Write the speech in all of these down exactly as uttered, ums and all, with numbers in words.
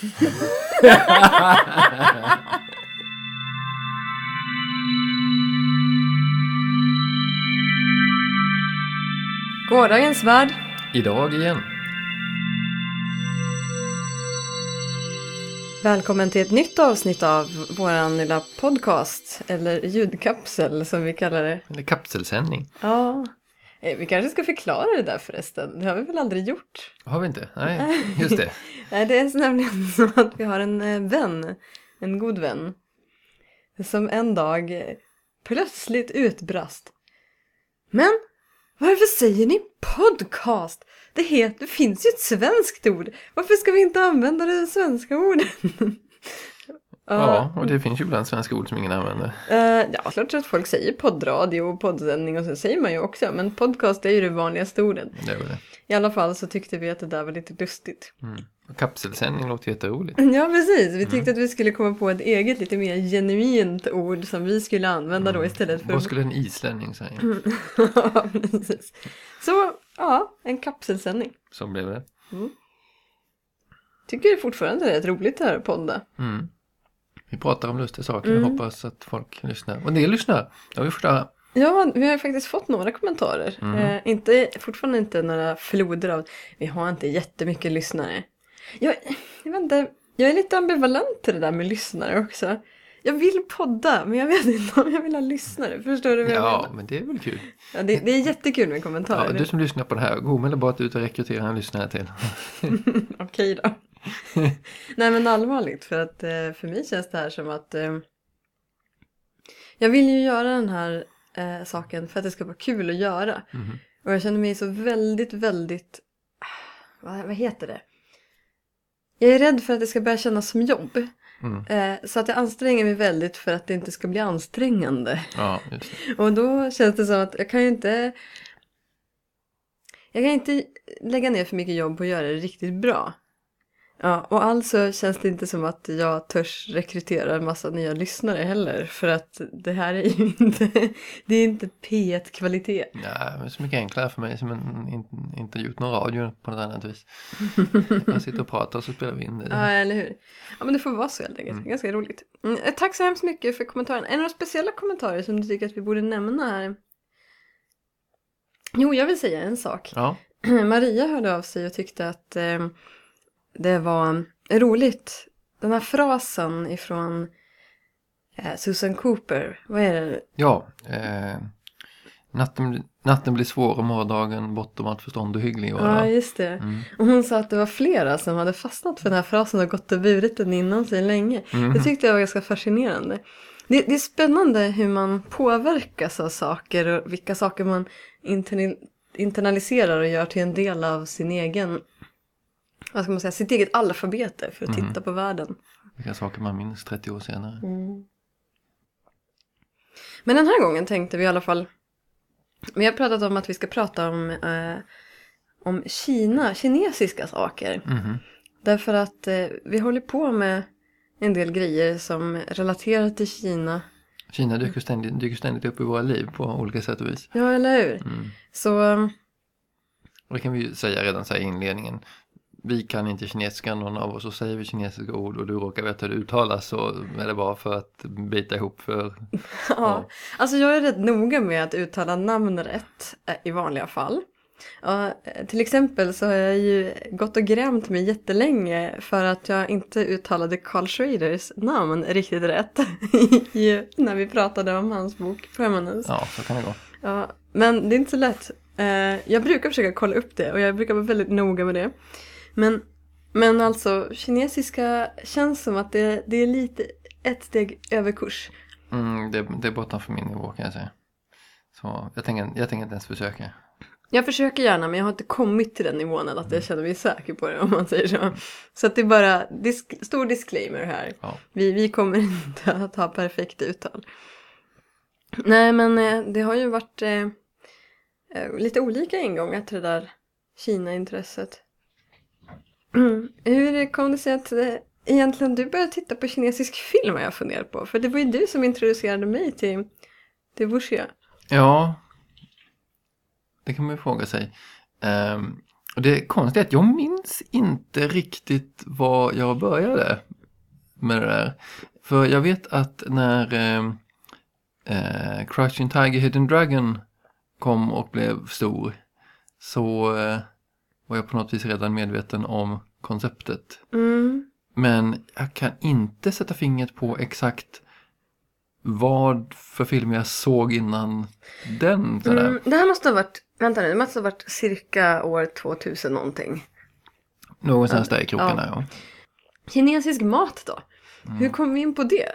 Gårdagens värld. Idag igen. Välkommen till ett nytt avsnitt av våran lilla podcast. Eller ljudkapsel som vi kallar det. Eller kapselsändning. Ja, vi kanske ska förklara det där förresten. Det har vi väl aldrig gjort? Har vi inte? Nej, just det. Nej, det är nämligen så att vi har en vän. En god vän. Som en dag plötsligt utbrast. Men varför säger ni podcast? Det, heter, det finns ju ett svenskt ord. Varför ska vi inte använda det svenska ordet? Ja, och det finns ju ibland svenska ord som ingen använder. Uh, ja, klart att folk säger poddradio och poddsändning och så säger man ju också. Men podcast är ju det vanligaste ordet. Det är väl det. I alla fall så tyckte vi att det där var lite lustigt. Mm. Och kapselsändning låter jätteroligt. Ja, precis. Vi tyckte Mm. att vi skulle komma på ett eget lite mer genuint ord som vi skulle använda mm. då istället för... Vad skulle en islänning säga? Ja, precis. Så, ja, en kapselsändning. Så blev det. Mm. Tycker det fortfarande är ett roligt här podda. Mm. Vi pratar om lustiga saker Mm. och hoppas att folk lyssnar. Och en del lyssnar. Ja, vi förstår. Ja, vi har faktiskt fått några kommentarer. Mm. Eh, inte, fortfarande inte några floder av... Vi har inte jättemycket lyssnare. Jag, jag vet inte, jag är lite ambivalent till det där med lyssnare också. Jag vill podda, men jag vet inte om jag vill ha lyssnare. Förstår du vad jag Ja, menar? men det är väl kul. Ja, det, det är jättekul med kommentarer. Ja, du som lyssnar på det här, gå omedelbart ut och rekrytera en lyssnare till. Okej då. Nej, men allvarligt, för att eh, för mig känns det här som att eh, jag vill ju göra den här eh, saken för att det ska vara kul att göra. Mm. Och jag känner mig så väldigt, väldigt, vad, vad heter det? Jag är rädd för att det ska börja kännas som jobb. Mm. Eh, så att jag anstränger mig väldigt för att det inte ska bli ansträngande. Ja, just det. Och då känns det som att jag kan ju inte... Jag kan inte lägga ner för mycket jobb på att göra det riktigt bra. Ja, och alltså känns det inte som att jag törs rekrytera en massa nya lyssnare heller. För att det här är ju inte... Det är inte P ett-kvalitet. Ja, men så mycket enklare för mig som en, inte, inte gjort någon radio på något annat vis. Jag sitter och pratar och så spelar vi in det. Ja, eller hur? Ja, men det får vara så helt enkelt. Mm. Ganska roligt. Mm, tack så hemskt mycket för kommentaren. Är det några speciella kommentarer som du tycker att vi borde nämna här? Jo, jag vill säga en sak. Ja. Maria hörde av sig och tyckte att eh, det var roligt. Den här frasen ifrån eh, Susan Cooper. Vad är det? Ja, eh, natten, natten blir svår och morgondagen bortom allt förstånd och hygglig. Ja, just det. Mm. Och hon sa att det var flera som hade fastnat för den här frasen och gått och burit den innan sig länge. Mm. Det tyckte jag var ganska fascinerande. Det, det är spännande hur man påverkas av saker och vilka saker man interni- internaliserar och gör till en del av sin egen, vad ska man säga, sitt eget alfabet för att Mm. titta på världen. Vilka saker man minns trettio år senare. Mm. Men den här gången tänkte vi i alla fall, vi har pratat om att vi ska prata om, eh, om Kina, kinesiska saker. Mm. Därför att eh, vi håller på med en del grejer som relaterar till Kina. Kina dyker ständigt, dyker ständigt upp i våra liv på olika sätt och vis. Ja, eller hur? Mm. Så, um, Och det kan vi ju säga redan så här i inledningen. Vi kan inte kinesiska, någon av oss, och säger vi kinesiska ord och du råkar veta hur det uttalas, så är det bara för att bita ihop för... ja. Ja. Alltså jag är rätt noga med att uttala namn rätt eh, i vanliga fall. Ja, till exempel så har jag ju gått och grämt mig jättelänge för att jag inte uttalade Carl Schraders namn riktigt rätt i, när vi pratade om hans bok Permanence. Ja, så kan det gå. Ja, men det är inte så lätt. Eh, jag brukar försöka kolla upp det och jag brukar vara väldigt noga med det. Men, men alltså, kinesiska känns som att det, det är lite ett steg över kurs. Mm, det, det är bortom för min nivå, kan jag säga. Så jag tänker, jag tänker inte ens försöka. Jag försöker gärna, men jag har inte kommit till den nivån att jag känner mig säker på det, om man säger så. Så att det är bara disk- stor disclaimer här. Ja. Vi, vi kommer inte att ha perfekt uttal. Nej, men eh, det har ju varit eh, eh, lite olika ingångar till det där Kina-intresset. Mm. Hur kom det sig att eh, egentligen du började titta på kinesisk film, har jag funderat på? För det var ju du som introducerade mig till, till Wuxia. Ja, det kan man ju fråga sig. Um, Och det är konstigt att jag minns inte riktigt var jag började med det där. För jag vet att när eh, eh, Crouching Tiger, Hidden Dragon kom och blev stor, så eh, var jag på något vis redan medveten om konceptet. Mm. Men jag kan inte sätta fingret på exakt vad för film jag såg innan den. Mm, det här måste ha varit, vänta nu, det måste ha varit cirka år tvåtusen någonting. Någonstans där i krokarna, ja. ja. Kinesisk mat då? Mm. Hur kom vi in på det?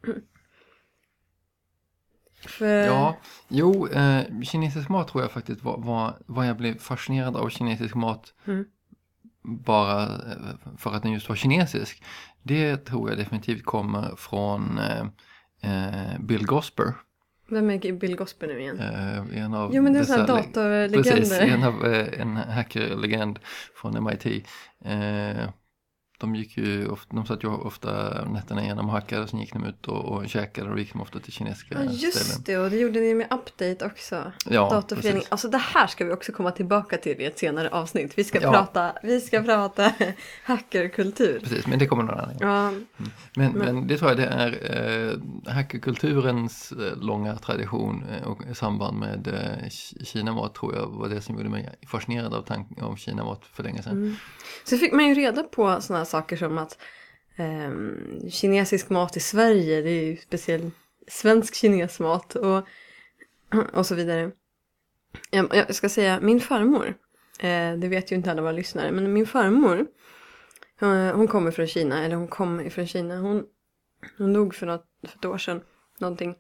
För... Ja, jo, eh, kinesisk mat tror jag faktiskt var, var, var jag blev fascinerad av kinesisk mat mm. bara för att den just var kinesisk. Det tror jag definitivt kommer från eh, eh, Bill Gosper. Vem är Bill Gosper nu igen? Eh, en av jo, men det är dessa, en sån här datorlegender. Precis, en, av, eh, en hackerlegend från M I T. Eh, de gick ju ofta, de satt ju ofta nätterna igenom och hackade, och sen gick de ut och, och käkade, och gick de ofta till kinesiska ja, just ställen. det, och det gjorde ni med Update också. Ja, Datorförening. precis. Alltså det här ska vi också komma tillbaka till i ett senare avsnitt. Vi ska Ja. prata, vi ska prata hackerkultur. Precis, men det kommer någon annan. Ja. Mm. Men, Men- men det tror jag det är eh, hackerkulturens eh, långa tradition eh, och i samband med eh, Kinamat tror jag var det som gjorde mig fascinerad av tanken om Kinamat för länge sedan. Mm. Så fick man ju reda på såna här saker som att ehm, kinesisk mat i Sverige, det är ju speciell svensk kinesmat och, och så vidare. Jag, jag ska säga, min farmor, eh, det vet ju inte alla våra lyssnare, men min farmor, hon, hon kommer från Kina, eller hon kom ifrån Kina. Hon, hon dog för, något, för ett år sedan, någonting.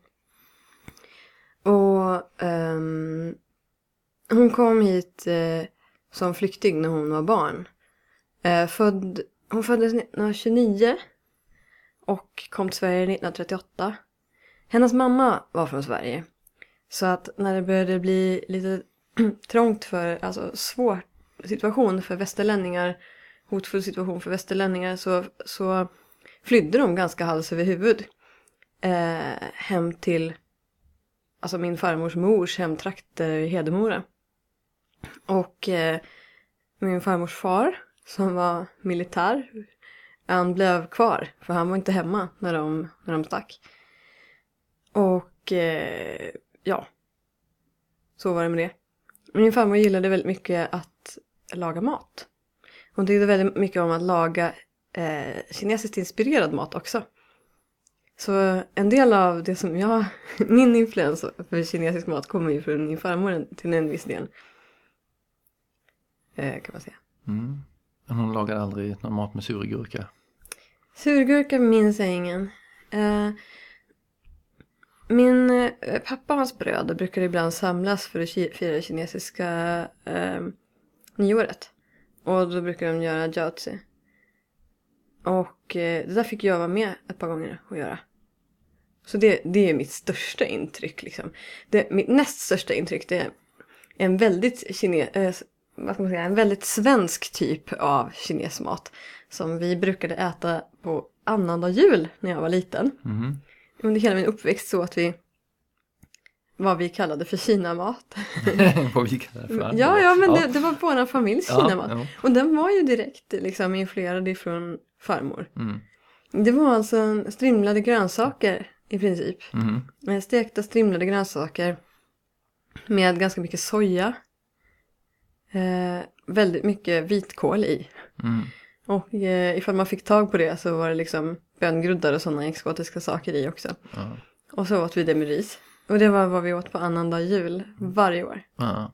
Och ehm, hon kom hit eh, som flykting när hon var barn. Eh, född, hon föddes nittonhundratjugonio och kom till Sverige nittonhundratrettioåtta. Hennes mamma var från Sverige. Så att när det började bli lite trångt för, alltså svår situation för västerlänningar, hotfull situation för västerlänningar, så, så flydde de ganska hals över huvud eh, hem till, alltså min farmors mors hemtrakter i Hedemora. Och eh, min farmors far, som var militär, han blev kvar för han var inte hemma när de, när de stack. Och eh, ja, så var det med det. Min farmor gillade väldigt mycket att laga mat. Hon tyckte väldigt mycket om att laga eh, kinesiskt inspirerad mat också. Så en del av det som jag, min influens för kinesisk mat kommer ju från min farmor till en viss del. Eh, kan man säga. Mm. Men hon lagade aldrig någon mat med surgurka. Surgurka minns jag ingen. Eh, min eh, pappa och hans bröder brukar ibland samlas för att ki- fira kinesiska eh, nyåret. Och då brukar de göra jiaozi. Och eh, det där fick jag vara med ett par gånger att göra. Så det, det är mitt största intryck liksom. Det, mitt näst största intryck, det är en väldigt kine, eh, vad ska man säga, en väldigt svensk typ av kinesmat som vi brukade äta på annandag jul när jag var liten. Mm. Under hela min uppväxt så att vi, vad vi kallade för kinamat. Vad vi kallar det för. ja, ja, men det, det var vår familjs Ja, kinamat. ja. Och den var ju direkt liksom influerad ifrån farmor. Mm. Det var alltså strimlade grönsaker i princip. Mm. Stekta strimlade grönsaker med ganska mycket soja. Eh, väldigt mycket vitkål i. Mm. Och eh, ifall man fick tag på det så var det liksom böngroddar och sådana exotiska saker i också. Ja. Och så åt vi det med ris. Och det var vad vi åt på annandag jul varje år. Ja.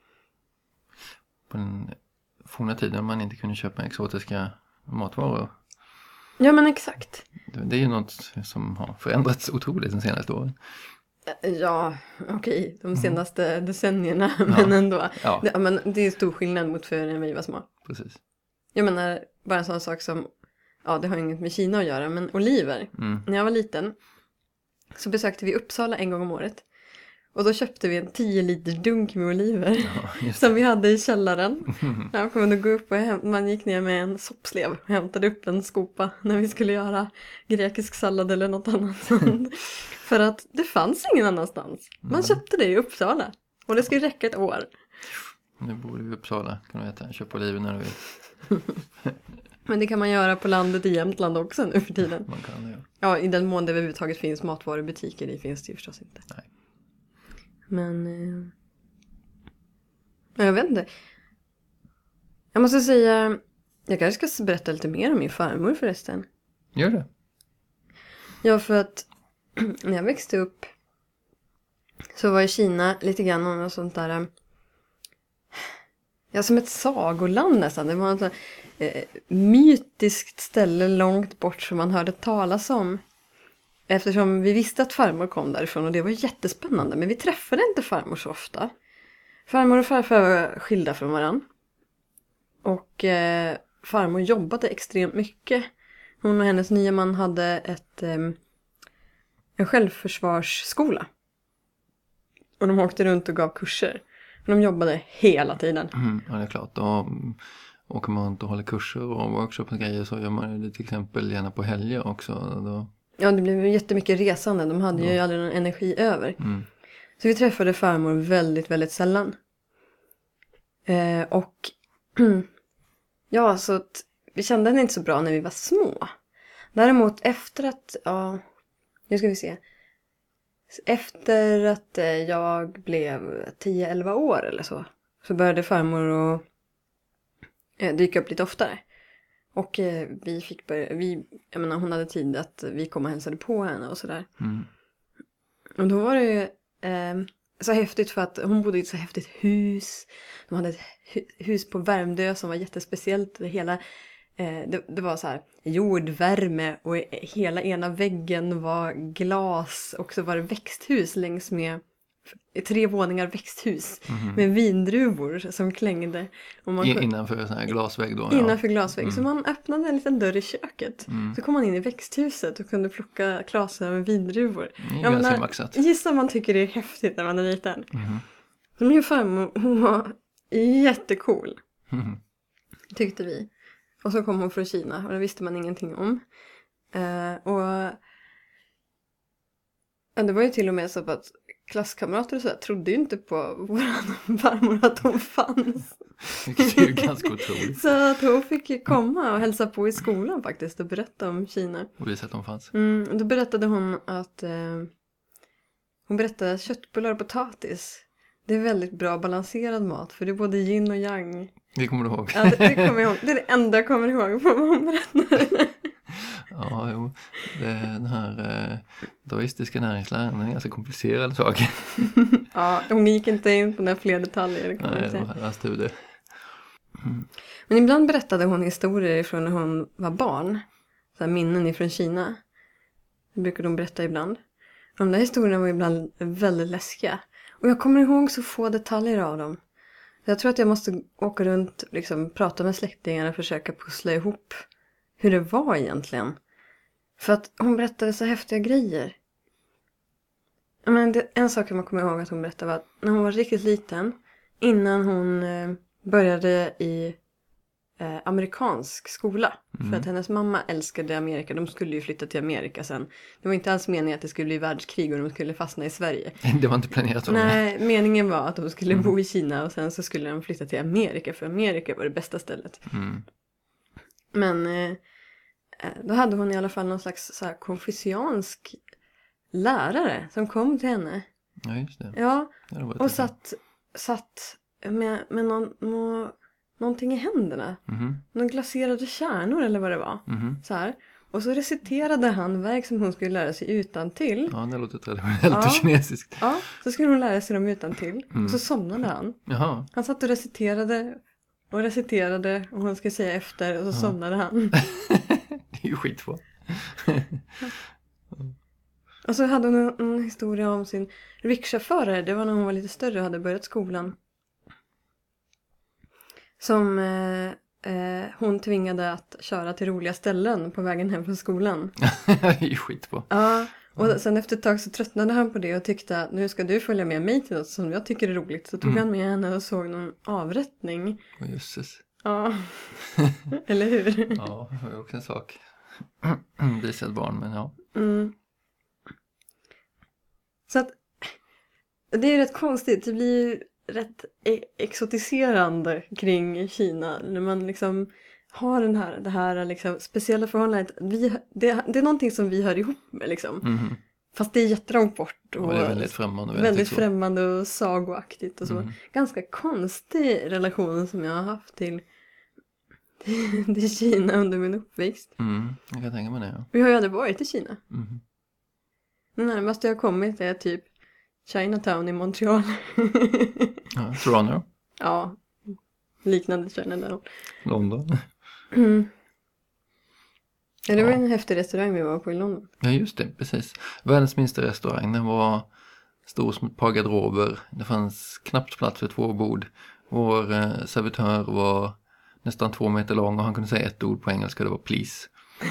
På den forna tiden man inte kunde köpa exotiska matvaror. Ja, men exakt. Det, det är ju något som har förändrats otroligt de senaste åren. Ja, okej. De senaste decennierna. Men ändå. Ja. Det, men det är stor skillnad mot för när vi var små. Precis. Jag menar, bara en sån sak som, ja, det har inget med Kina att göra, men oliver. Mm. När jag var liten så besökte vi Uppsala en gång om året. Och då köpte vi en tio liters dunk med oliver. Ja, just som vi hade i källaren. Jag kunde gå upp och häm- man gick ner med en soppslev och hämtade upp en skopa när vi skulle göra grekisk sallad eller något annat sånt. För att det fanns ingen annanstans. Man köpte det i Uppsala. Och det skulle räcka ett år. Nu bor du i Uppsala, kan du äta. Köp oliver när du vill. Men det kan man göra på landet i Jämtland också nu för tiden. Man kan det, ja. Ja, i den mån det överhuvudtaget finns matvarubutiker, det finns det ju förstås inte. Nej. Men... Eh, jag vet inte. Jag måste säga... Jag kanske ska berätta lite mer om min farmor förresten. Gör det. Ja, för att när jag växte upp så var i Kina lite grann något sånt där... Ja, som ett sagoland nästan. Det var ett eh, mytiskt ställe långt bort som man hörde talas om. Eftersom vi visste att farmor kom därifrån och det var jättespännande. Men vi träffade inte farmor så ofta. Farmor och farfar var skilda från varann. Och eh, farmor jobbade extremt mycket. Hon och hennes nya man hade ett, eh, en självförsvarsskola. Och de åkte runt och gav kurser. De jobbade hela tiden. Mm, ja, det är klart. Då åker man runt och håller kurser och workshops och grejer, så gör man det till exempel gärna på helger också. Då... Ja, det blev jättemycket resande. De hade ja. ju aldrig någon energi över. Mm. Så vi träffade farmor väldigt, väldigt sällan. Eh, och ja, så att vi kände henne inte så bra när vi var små. Däremot efter att, ja, nu ska vi se. Efter att jag blev tio elva år eller så, så började farmor att eh, dyka upp lite oftare. Och eh, vi fick börja, vi, jag menar hon hade tid att vi kom och hälsade på henne och sådär. Mm. Och då var det ju eh, så häftigt för att hon bodde i ett så häftigt hus. De hade ett hu- hus på Värmdö som var jättespeciellt. Det hela, eh, det, det var så här jordvärme och hela ena väggen var glas. Och så var det växthus längs med tre våningar växthus Mm. med vindruvor som klängde. Och man, I, innanför en sån här glasvägg då? innanför ja. glasvägg. Mm. Så man öppnade en liten dörr i köket. Mm. Så kom man in i växthuset och kunde plocka klasar med vindruvor. Det är Jag ganska menar, maxat. gissa man tycker det är häftigt när man är liten. Mm. Min farmor, hon var jättecool, Mm. tyckte vi. Och så kom hon från Kina och det visste man ingenting om. Eh, och ja, det var ju till och med så att klasskamrater och så där trodde ju inte på våran farmor att hon fanns. Vilket är ju ganska otroligt. Så att hon fick ju komma och hälsa på i skolan faktiskt och berätta om Kina. Och visa att de fanns. Mm, och då berättade hon att eh, hon berättade att köttbullar och potatis, det är väldigt bra balanserad mat för det är både yin och yang. Det kommer du ihåg. Ja, det, det kommer jag ihåg. Det är det enda jag kommer ihåg på vad hon berättade. Ja, jo. Det, den här eh, daoistiska näringsläran är en ganska komplicerad sak. Ja, hon gick inte in på några fler detaljer. Kan Nej, man det säga. var alla studier. Mm. Men ibland berättade hon historier från när hon var barn. Så här minnen ifrån Kina. Det brukade hon berätta ibland. De där historierna var ibland väldigt läskiga. Och jag kommer ihåg så få detaljer av dem. Jag tror att jag måste åka runt, liksom, prata med släktingar och försöka pussla ihop hur det var egentligen. För att hon berättade så häftiga grejer. Men det, en sak man kommer ihåg att hon berättade var att när hon var riktigt liten, innan hon eh, började i eh, amerikansk skola. Mm. För att hennes mamma älskade Amerika. De skulle ju flytta till Amerika sen. Det var inte alls meningen att det skulle bli världskrig och de skulle fastna i Sverige. Det var inte planerat så. Nej, meningen var att de skulle Mm. bo i Kina och sen så skulle de flytta till Amerika. För Amerika var det bästa stället. Mm. Men eh, då hade hon i alla fall någon slags så här konfuciansk lärare som kom till henne. Ja, just det. Ja, Ja, det var och satt, satt med, med någon, nå, någonting i händerna. Mhm. Någon glaserade kärnor eller vad det var. Mhm. Så här. Och så reciterade han verk som hon skulle lära sig utantill. Ja, det låter traditionellt Ja. och kinesiskt. Ja, så skulle hon lära sig dem utantill. Mm. Och så somnade han. Jaha. Han satt och reciterade och reciterade och hon skulle säga efter och så Ja. somnade han. Det är ju skitbra. Och så hade hon en, en historia om sin rickchaufför. Det var när hon var lite större och hade börjat skolan. Som eh, eh, hon tvingade att köra till roliga ställen på vägen hem från skolan. Det är ju skitbra. Ja, och sen efter ett tag så tröttnade han på det och tyckte att nu ska du följa med mig till något som jag tycker är roligt. Så tog Mm. han med henne och såg någon avrättning. Åh, jösses. Ja, eller hur? Ja, det var ju också en sak. Visa ett barn, men ja. Mm. Så att det är rätt konstigt. Det blir ju rätt e- exotiserande kring Kina. När man liksom har den här, det här liksom speciella förhållandet. Vi, det, det är någonting som vi hör ihop med liksom. Mhm. Fast det är jättelångt bort. Och, Och det är väldigt främmande. och väldigt så. främmande och sagoaktigt och så. Mm. Ganska konstig relation som jag har haft till, till Kina under min uppväxt. Mm, jag kan tänka mig det, ja. Vi har ju aldrig varit i Kina. Mhm. Det närmaste jag har kommit är typ Chinatown i Montreal. Ja, Toronto, Ja, liknande Chinatown. London. Mm. Ja, det var Ja. en häftig restaurang vi var på i London. Ja, just det, precis. Världens minsta restaurang. Den var stor som ett par garderober. Det fanns knappt plats för två bord. Vår eh, servitör var nästan två meter lång och han kunde säga ett ord på engelska, det var please.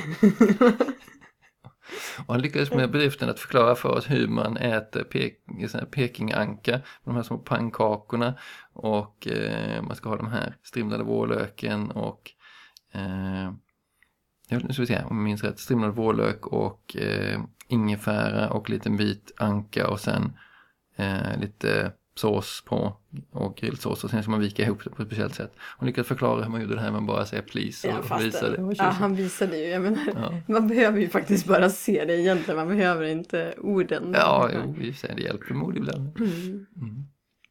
Och han lyckades med bedriften att förklara för oss hur man äter pek- sån här pekinganka med de här små pannkakorna, och eh, man ska ha de här strimlade vårlöken och eh, jag nu ska vi se om jag minns rätt, strimlad vårlök och eh, ingefära och liten bit anka och sen eh, lite sås på och grillsås, och sen ska man vika ihop det på ett speciellt sätt. Hon lyckades förklara hur man gjorde det här med bara säga please och, Ja, och visa det. ja, han visade ju. Jag menar, Ja. man behöver ju faktiskt bara se det egentligen. Man behöver inte orden. Ja, jo, vi säger det hjälper mod ibland. Mm. Mm.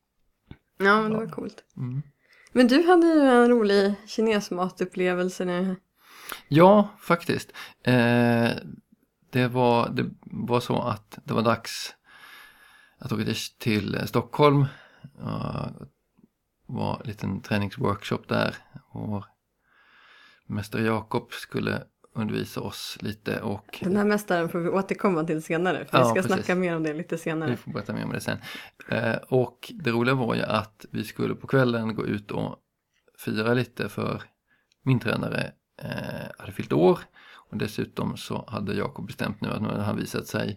Ja, men det var coolt. Mm. Men du hade ju en rolig kinesmatupplevelse nu. Ja, faktiskt. Eh, det, var, det var så att det var dags att åka till Stockholm. Uh, var en liten träningsworkshop där. Och mästare Jakob skulle undervisa oss lite. Och Den här mästaren får vi återkomma till senare. För Ja, vi ska precis. snacka mer om det lite vi senare. får berätta mer om det sen. Eh, och det roliga var ju att vi skulle på kvällen gå ut och fira lite, för min tränare eh, hade fyllt år. Och dessutom så hade Jakob bestämt nu att nu hade han visat sig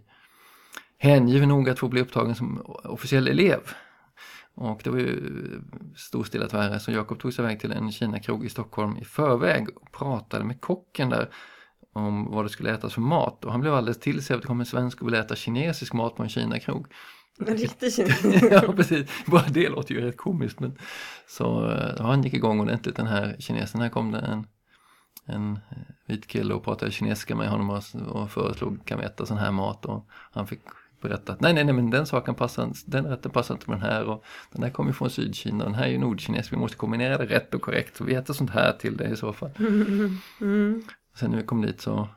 hängiven nog att få bli upptagen som officiell elev. Och det var ju storstilat värre, så Jakob tog sig iväg till en Kina-krog i Stockholm i förväg och pratade med kocken där om vad det skulle ätas för mat. Och han blev alldeles till sig att det kom en svensk och ville äta kinesisk mat på en Kina-krog. En riktig kines. Ja, precis. Bara det låter ju rätt komiskt. Men... Så ja, han gick igång ordentligt, den här kinesen. Här kom det en, en vit kille och pratade kinesiska med honom och, och föreslog, kan vi äta sån här mat? Och han fick berätta att nej, nej, nej, men den saken passar, den rätten passar inte med den här, och den här kommer från Sydkina, den här är ju nordkines, vi måste kombinera det rätt och korrekt, så vi äter sånt här till det i så fall. Mm. Mm. Sen när vi kom dit så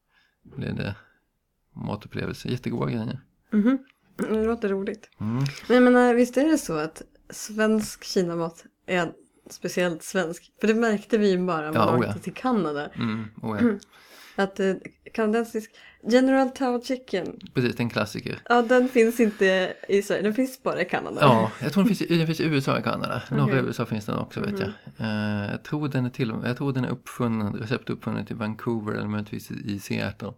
blev det matupplevelse, jättegoda grejer. Mm. Det låter roligt. Mm. Men jag menar, visst är det så att svensk kinamat är speciellt svensk? För det märkte vi ju bara när Ja, vi oh ja. åkte till Kanada. Mm, oh ja. Att eh, kanadensisk General Tao Chicken, Precis, det är en klassiker. ja, den finns inte i Sverige, den finns bara i Kanada. Ja, jag tror den finns, i- den finns i U S A och Kanada. Norra Okej. U S A finns den också, vet jag. Eh, jag tror den är till jag tror den är uppfunnen, recept uppfunnet i Vancouver eller möjligtvis i i Seattle.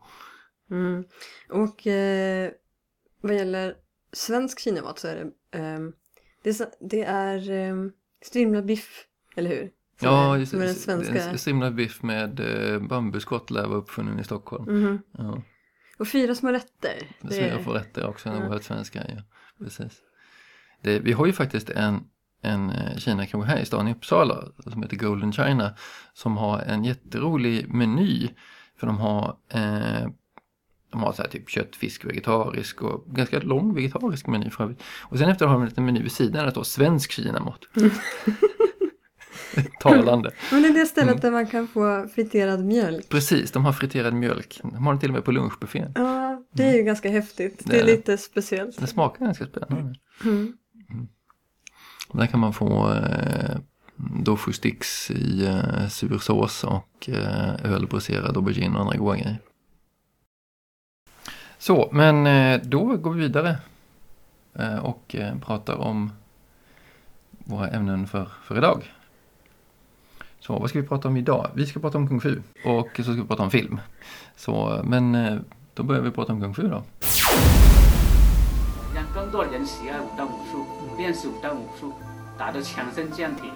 Mm. Och eh, vad gäller svensk kinamat så är det ehm, det är, så- det är ehm, strimlad biff, eller hur? Som Ja, är, just som är den det. svenska. En strimlad biff med eh, bambuskott lär vara uppfunnen i Stockholm. Mhm. Ja, Och fyra små rätter. det är... jag får rätt där också, en Ja. oerhört svenska. Ja, precis. Det, vi har ju faktiskt en, en eh, Kina-krog här i stan i Uppsala som heter Golden China, som har en jätterolig meny, för de har eh, de har så här typ kött, fisk, vegetarisk och ganska lång vegetarisk meny för övrigt. Och sen efter har de en liten meny vid sidan där det står svensk kinamat. Talande. Men det är det stället Mm. där man kan få friterad mjölk. Precis, de har friterad mjölk. De har den till och med på lunchbuffén. Ja, det är ju ganska häftigt. Det Det är är det. lite speciellt. Det smakar ganska spännande. Mm. Där kan man få eh, tofu sticks i eh, sursås och eh, ölbröserad aubergine och andra goda grejer. Så, men eh, då går vi vidare eh, och eh, pratar om våra ämnen för, för idag. Så, vad ska vi prata om idag? Vi ska prata om kung fu och så ska vi prata om film. Så, men eh, då börjar vi prata om kung fu då. 让更多人喜爱武当武术，练习武当武术，达到强身健体。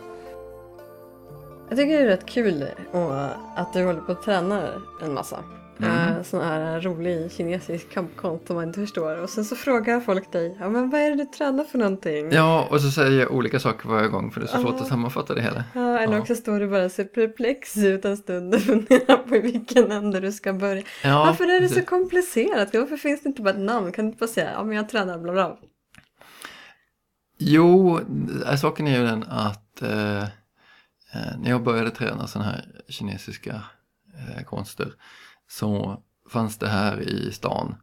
Jag tycker det är rätt kul och att du håller på att träna en massa. Mm. Uh, sån här rolig kinesisk kampkonst som man inte förstår. Och sen så frågar folk dig, ja men vad är det du tränar för någonting? Ja, och så säger jag olika saker varje gång för det är så uh. svårt att sammanfatta det hela. Ja, eller ja. också står du bara så perplex ut en stund och funderar på vilken ände du ska börja. Ja, varför är det precis. så komplicerat? Varför finns det inte bara ett namn? Kan du inte bara säga, ja men jag tränar bla bla. Jo, saken är ju den att eh, när jag började träna sådana här kinesiska eh, konster så fanns det här i stan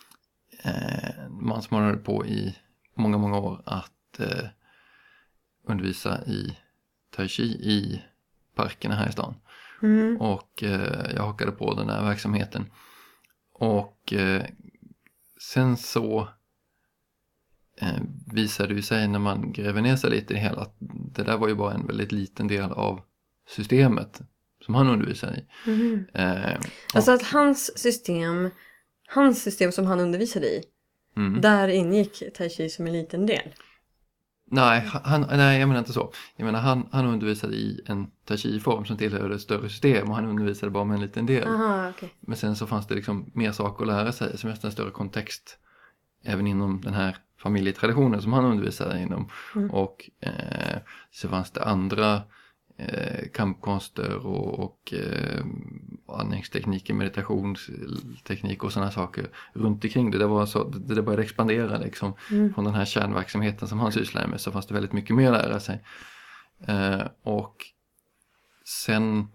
eh, man som håller på i många, många år att eh, undervisa i tai chi i parkerna här i stan. Mm. Och eh, jag hakade på den här verksamheten. Och eh, sen så eh, visade det sig när man gräver ner sig lite i det hela att det där var ju bara en väldigt liten del av systemet som han undervisade i. Mm. Eh, alltså att hans system, hans system som han undervisade i, mm. där ingick tai chi som en liten del. Nej, han, nej, jag menar inte så. Jag menar han, han undervisade i en tai chi-form som tillhörde ett större system och han undervisade bara med en liten del. Aha, okay. Men sen så fanns det liksom mer saker att lära sig som är en större kontext även inom den här familjetraditionen som han undervisade inom. Mm. Och eh, så fanns det andra eh, kampkonster och, och eh, andningstekniker, meditationsteknik och sådana saker runt omkring det. Det, var så, det, det började expandera liksom. Mm. Från den här kärnverksamheten som han sysslade med så fanns det väldigt mycket mer att lära sig. Eh, och sen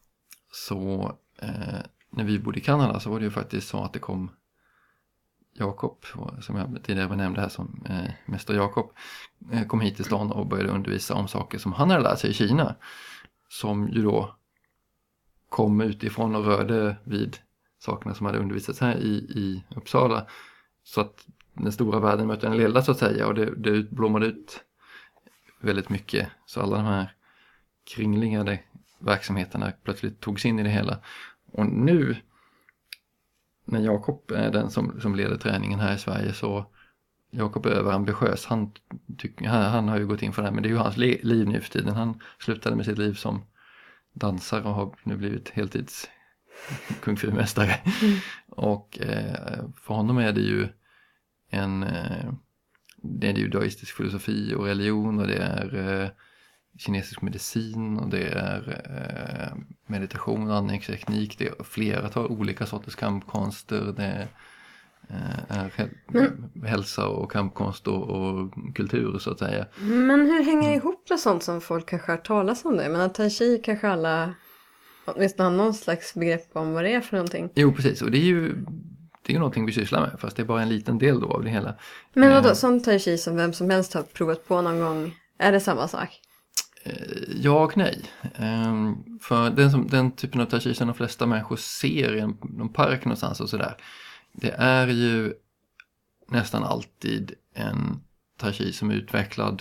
så eh, när vi bodde i Kanada så var det ju faktiskt så att det kom Jakob, som jag tidigare nämnde här som eh, mäster Jakob, eh, kom hit till stan och började undervisa om saker som han hade lärt sig i Kina. Som ju då kom utifrån och rörde vid sakerna som hade undervisats här i, i Uppsala. Så att den stora världen mötte den lilla så att säga och det, det blommade ut väldigt mycket. Så alla de här kringliggande verksamheterna plötsligt togs in i det hela. Och nu när Jakob är den som, som leder träningen här i Sverige så Jakob är överambitiös. Han, tycker, han, han har ju gått in för det här men det är ju hans li, liv nu för tiden. Han slutade med sitt liv som dansare och har nu blivit heltids kung fu-mästare. Mm. Och eh, för honom är det ju en eh, det är ju daoistisk filosofi och religion och det är eh, kinesisk medicin och det är eh, meditation och andningsteknik. Det är flera tar olika sorters kampkonster. Det eh, är häl- men, hälsa och kampkonst och, och kultur så att säga. Men hur hänger det ihop med sånt som folk kanske har talat om det? Men att tai chi kanske alla åtminstone har någon slags begrepp om vad det är för någonting. Jo, precis. Och det är ju det är ju någonting vi sysslar med fast det är bara en liten del då av det hela. Men vadå, eh, sån tai chi som vem som helst har provat på någon gång, är det samma sak? Ja och nej. För den, som, den typen av tai chi som de flesta människor ser i en, en park någonstans och sådär. Det är ju nästan alltid en tai chi som är utvecklad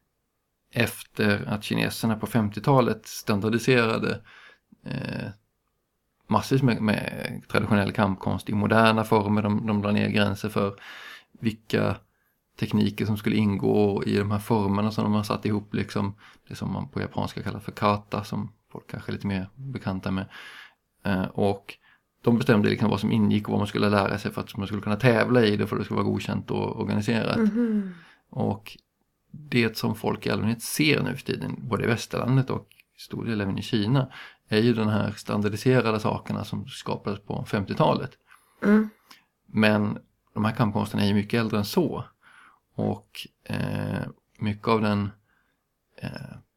efter att kineserna på femtiotalet standardiserade eh, massvis med, med traditionell kampkonst i moderna former. De, de drar ner gränser för vilka tekniker som skulle ingå i de här formerna som de har satt ihop liksom det som man på japanska kallar för kata som folk kanske är lite mer bekanta med. Eh, och de bestämde liksom vad som ingick och vad man skulle lära sig för att man skulle kunna tävla i det för att det skulle vara godkänt och organiserat. Mm-hmm. Och det som folk i allmänhet ser nu för tiden, både i västerlandet och stor del även i Kina, är ju den här standardiserade sakerna som skapades på femtiotalet. Mm. Men de här kampkonsterna är ju mycket äldre än så. Och eh, mycket av den eh,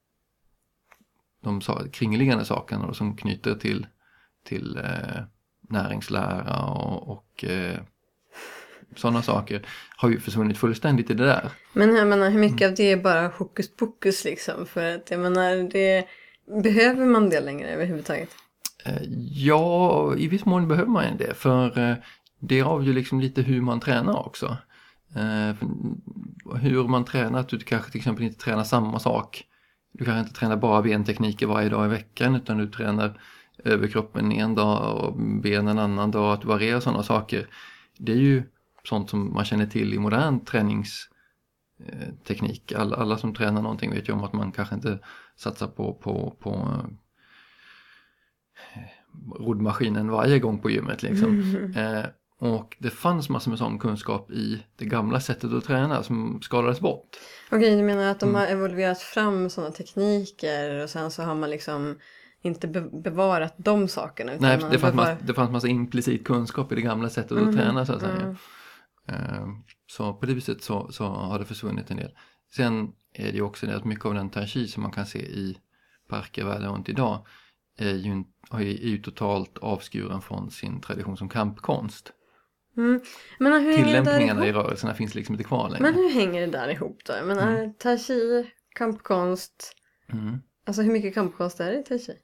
de kringliggande sakerna då, som knyter till, till eh, näringslära och, och eh, sådana saker har ju försvunnit fullständigt i det där. Men jag menar, hur mycket mm. av det är bara hokus pokus liksom? För att jag menar, det, behöver man det längre överhuvudtaget? Eh, ja, i viss mån behöver man det. För eh, det avgör ju liksom lite hur man tränar också. Eh, hur man tränar, att du kanske till exempel inte tränar samma sak. Du kanske inte tränar bara bentekniker varje dag i veckan utan du tränar överkroppen en dag och benen en annan dag, att variera sådana saker. Det är ju sånt som man känner till i modern träningsteknik. Alla, alla som tränar någonting vet ju om att man kanske inte satsar på, på, på roddmaskinen varje gång på gymmet liksom. Mm. Eh, och det fanns massor med sån kunskap i det gamla sättet att träna som skalades bort. Okej, du menar att de har evolverat fram sådana tekniker och sen så har man liksom inte be- bevarat de sakerna? Utan Nej, det fanns, bevar... massa, det fanns massa implicit kunskap i det gamla sättet mm. att träna så att säga. Mm. Eh, så på det viset så, så har det försvunnit en del. Sen är det ju också det att mycket av den tai chi som man kan se i parker världen runt idag är ju, är ju totalt avskuren från sin tradition som kampkonst. Mm. Men hur Tillämpningarna i rörelserna finns liksom inte kvar längre. Men hur hänger det där ihop då? Jag menar, mm. tai chi, kampkonst. Mm. Alltså hur mycket kampkonst är det i tai chi?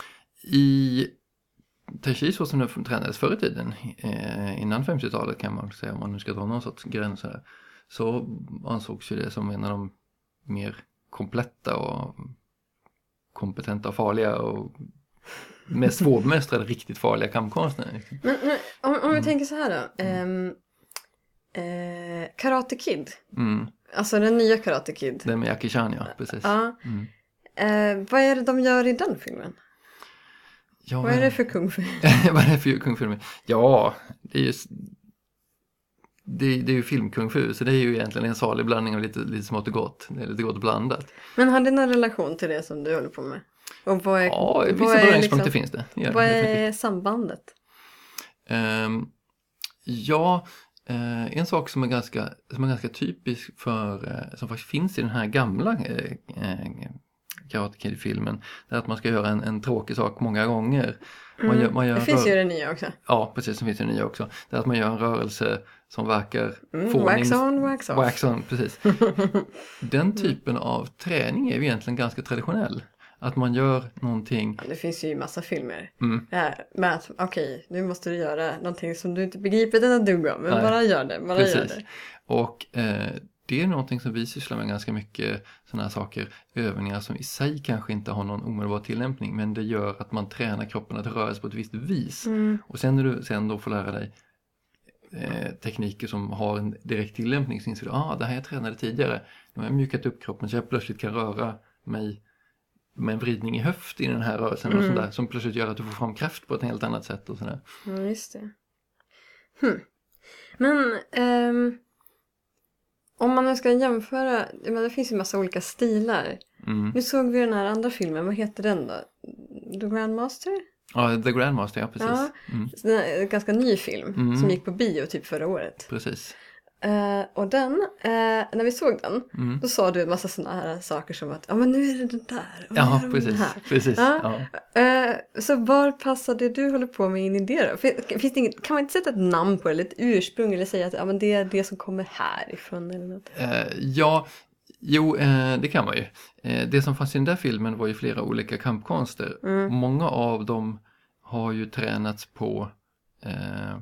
I tai chi så som det tränades förr i tiden, eh, innan femtiotalet kan man säga, om man nu ska dra någon sorts gränser, så ansågs ju det som en av de mer kompletta och kompetenta och farliga och mest svårbemästrade riktigt farliga kampkonstnärer. Liksom. Men, men om, om vi mm. tänker så här då. Um, uh, Karate Kid. Mm. Alltså den nya Karate Kid. Den med Jackie Chan, ja. Precis. Ja. Mm. Uh, vad är det de gör i den filmen? Ja, vad är det för kung fu? Vad är det för kung fu? Ja, det är ju det, det är ju filmkung fu, så det är ju egentligen en salig blandning av lite, lite smått och gott. Det är lite gott blandat. Men har det någon relation till det som du håller på med? Och vad är, ja, vissa vad är beröringspunkter liksom, finns det. Ja, vad är sambandet? Um, ja, uh, en sak som är ganska, som är ganska typisk för, uh, som faktiskt finns i den här gamla uh, uh, Karate Kid-filmen, det är att man ska göra en, en tråkig sak många gånger. Man gör, man gör det finns rör... ju det nya också. Ja, precis, som finns det nya också. Det är att man gör en rörelse som verkar mm, få wax on, wax off. Wax on, precis. Den typen av träning är ju egentligen ganska traditionell. Att man gör någonting... Ja, det finns ju massa filmer. Mm. Ja, med att, okej, okay, nu måste du göra någonting som du inte begriper den dugg om. Men Nej. bara gör det, bara precis. gör det. Och eh, det är någonting som vi sysslar med ganska mycket, sådana här saker, övningar som i sig kanske inte har någon omedelbar tillämpning, men det gör att man tränar kroppen att röra sig på ett visst vis. Mm. Och sen när du sen då får lära dig eh, tekniker som har en direkt tillämpning, så inser du, ah, det här jag tränade tidigare, nu har jag mjukat upp kroppen så jag plötsligt kan röra mig med en vridning i höft i den här rörelsen mm. och sådär, som plötsligt gör att du får fram kraft på ett helt annat sätt och sådär. Ja, just det. Hmm. Men ehm, om man nu ska jämföra, men det finns ju massa olika stilar. Mm. Nu såg vi den här andra filmen, vad heter den då? The Grandmaster? Ja, The Grandmaster, ja precis. Ja, mm. det är en ganska ny film mm. som gick på bio typ förra året. Precis. Uh, och den, uh, när vi såg den, mm. då sa du en massa sådana här saker som att, ja men nu är det den där. Och ja, precis. Den här. precis. Ja. Ja. Uh, så var passar det du håller på med in i det då? Finns det inget, kan man inte sätta ett namn på det, eller ett ursprung, eller säga att ja, men det är det som kommer härifrån eller något? Uh, ja, jo, uh, det kan man ju. Uh, det som fanns i den där filmen var ju flera olika kampkonster. Mm. Många av dem har ju tränats på... Uh,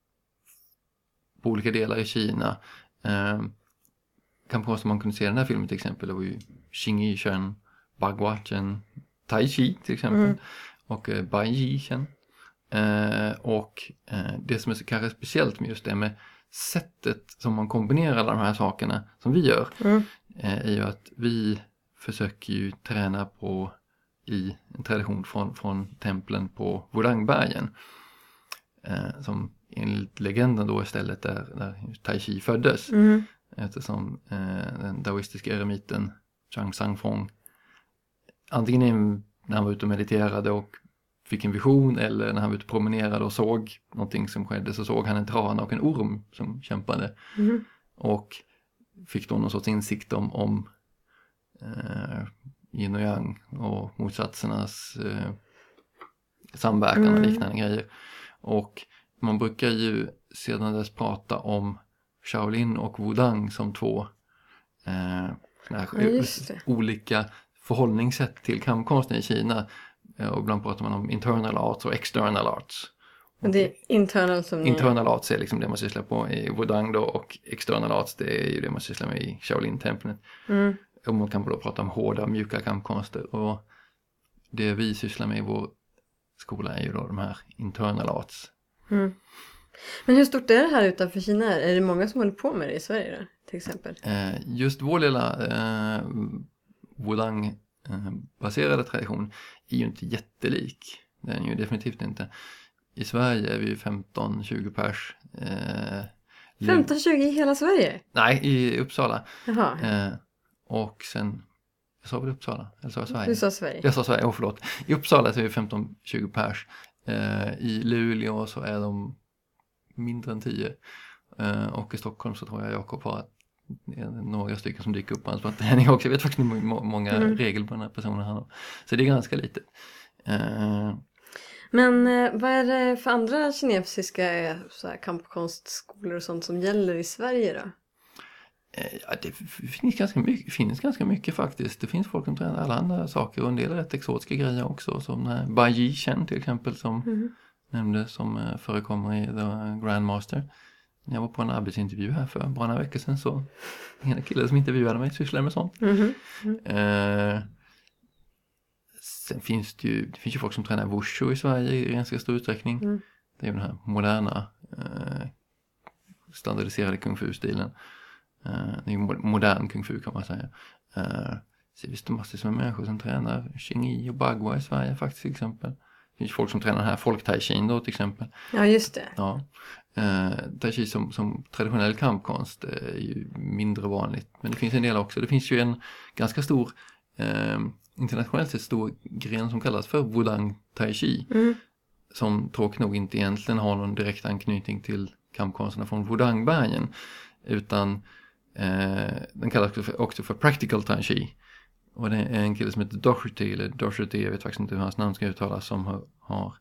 på olika delar i Kina. Eh, kampkonster man kunde se i den här filmen till exempel, det var ju Xing Yi-chen, Bagua-chen, Tai Chi till exempel, mm. och eh, Bai Yi-chen. Eh, och eh, det som är så kanske speciellt med just det med sättet som man kombinerar alla de här sakerna som vi gör, mm. eh, är ju att vi försöker ju träna på i en tradition från, från templen på Wudangbergen, eh, som enligt legenden då istället där, där Tai Chi föddes. Mm. Eftersom eh, den daoistiska eremiten Chang Sang-fong antingen när han var ute och mediterade och fick en vision, eller när han var ute och promenerade och såg någonting som skedde, så såg han en trana och en orm som kämpade. Mm. Och fick då någon sorts insikt om, om eh, yin och yang och motsatsernas eh, samverkan mm. och liknande grejer. Och man brukar ju sedan dess prata om Shaolin och Wudang som två eh, ja, olika förhållningssätt till kampkonsten i Kina. Och ibland pratar man om internal arts och external arts. Men det är internal som Internal ni... arts är liksom det man sysslar på i Wudang då, och external arts det är ju det man sysslar med i Shaolin-templet. Mm. Och man kan då prata om hårda, mjuka kampkonster. Och det vi sysslar med i vår skola är ju då de här internal arts. Mm. Men hur stort är det här utanför Kina? Är det många som håller på med det i Sverige då, till exempel? Eh, just vår lilla eh, Wudang eh, baserade tradition är ju inte jättelik Det är den ju definitivt inte. I Sverige är vi femton tjugo pers. Eh, femton tjugo i hela Sverige? Nej, i Uppsala. Jaha. Eh, och sen, jag sa väl Uppsala? Eller sa jag Sverige? Du sa Sverige. Jag sa Sverige, åh förlåt. I Uppsala så är vi femton tjugo pers. Eh, I Luleå så är de mindre än tio. Eh, och i Stockholm så tror jag Jakob har några stycken som dyker upp på hans träning också. Jag vet faktiskt inte må- många mm. regelbundna personer han har. Så det är ganska litet. Eh, Men eh, vad är det för andra kinesiska eh, så här, kampkonstskolor och sånt som gäller i Sverige då? eh, ja, det finns ganska, mycket, finns ganska mycket faktiskt. Det finns folk som tränar alla andra saker och en del rätt exotiska grejer också. Som eh, Bai Yi Chen till exempel som mm. nämnde som eh, förekommer i The Grandmaster. Jag var på en arbetsintervju här för bara några veckor sedan så en kille som intervjuade mig sysslade med sånt. Mm. Mm. Eh, sen finns det ju, det finns ju folk som tränar wushu i Sverige i ganska stor utsträckning. Mm. Det är ju den här moderna eh, standardiserade kung fu-stilen. Eh, det är ju modern kung fu kan man säga. Eh, så visst det massor av människor som tränar Xingyi och Bagua i Sverige faktiskt till exempel. Det finns folk som tränar här folk-tai-chi då till exempel. Ja, just det. Ja. Eh, tai-chi som, som traditionell kampkonst är ju mindre vanligt. Men det finns en del också. Det finns ju en ganska stor, eh, internationellt sett stor gren som kallas för Wudang Tai-chi. Mm. Som tråkigt nog inte egentligen har någon direkt anknytning till kampkonsterna från Wudangbergen. Utan eh, den kallas också för, också för Practical Tai-chi. Och det är en kille som heter Doherty, eller Doherty, jag vet faktiskt inte hur hans namn ska uttalas, som har, har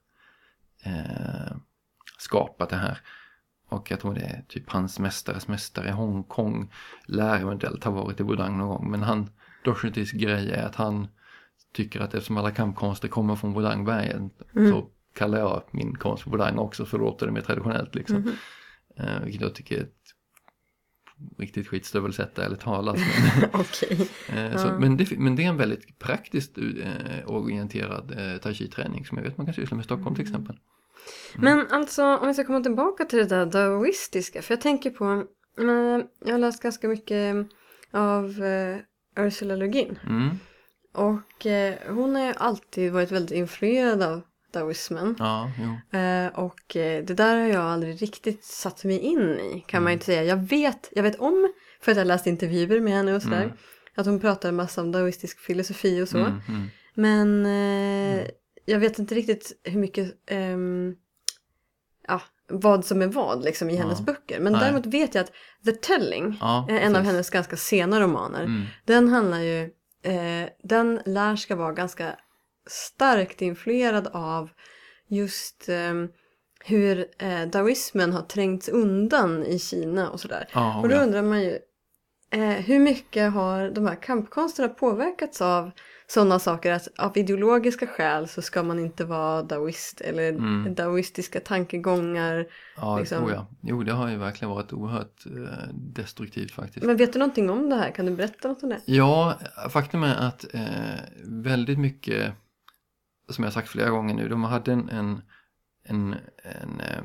eh, skapat det här. Och jag tror det är typ hans mästares mästare i Hongkong lär eventuellt ha varit i Wudang någon gång. Men han, Dohertys grej är att han tycker att eftersom alla kampkonster kommer från Wudangbergen mm. så kallar jag min konst för Wudang också, för då låter det mer traditionellt liksom. Mm. Eh, vilket jag tycker är ett riktigt skitstövelsätt eller talas. Men, okay. eh, så, men, det, men det är en väldigt praktiskt eh, orienterad eh, tai chi-träning som jag vet man kan syssla med i Stockholm till exempel. Mm. Men alltså om vi ska komma tillbaka till det där daoistiska, för jag tänker på, men, jag har läst ganska mycket av eh, Ursula Le Guin. Mm. Och eh, hon har ju alltid varit väldigt influerad av daoismen. Ja, jo. Eh, och eh, det där har jag aldrig riktigt satt mig in i, kan mm. man inte säga. Jag vet, jag vet om, för att jag läst intervjuer med henne och sådär, mm. att hon pratar en massa om daoistisk filosofi och så. Mm, mm. Men eh, mm. jag vet inte riktigt hur mycket, ehm, ja, vad som är vad liksom i ja. hennes böcker. Men Nej. däremot vet jag att The Telling, ja, en precis. av hennes ganska sena romaner, mm. den handlar ju, eh, den lär ska vara ganska starkt influerad av just eh, hur eh, daoismen har trängts undan i Kina och sådär. Ja, och då ja. undrar man ju eh, hur mycket har de här kampkonsterna påverkats av sådana saker, att av ideologiska skäl så ska man inte vara daoist eller mm. daoistiska tankegångar. Ja, liksom. tror jag. Jo, det har ju verkligen varit oerhört eh, destruktivt faktiskt. Men vet du någonting om det här? Kan du berätta något om det? Ja, faktum är att eh, väldigt mycket, som jag sagt flera gånger nu, de hade en, en, en, en eh,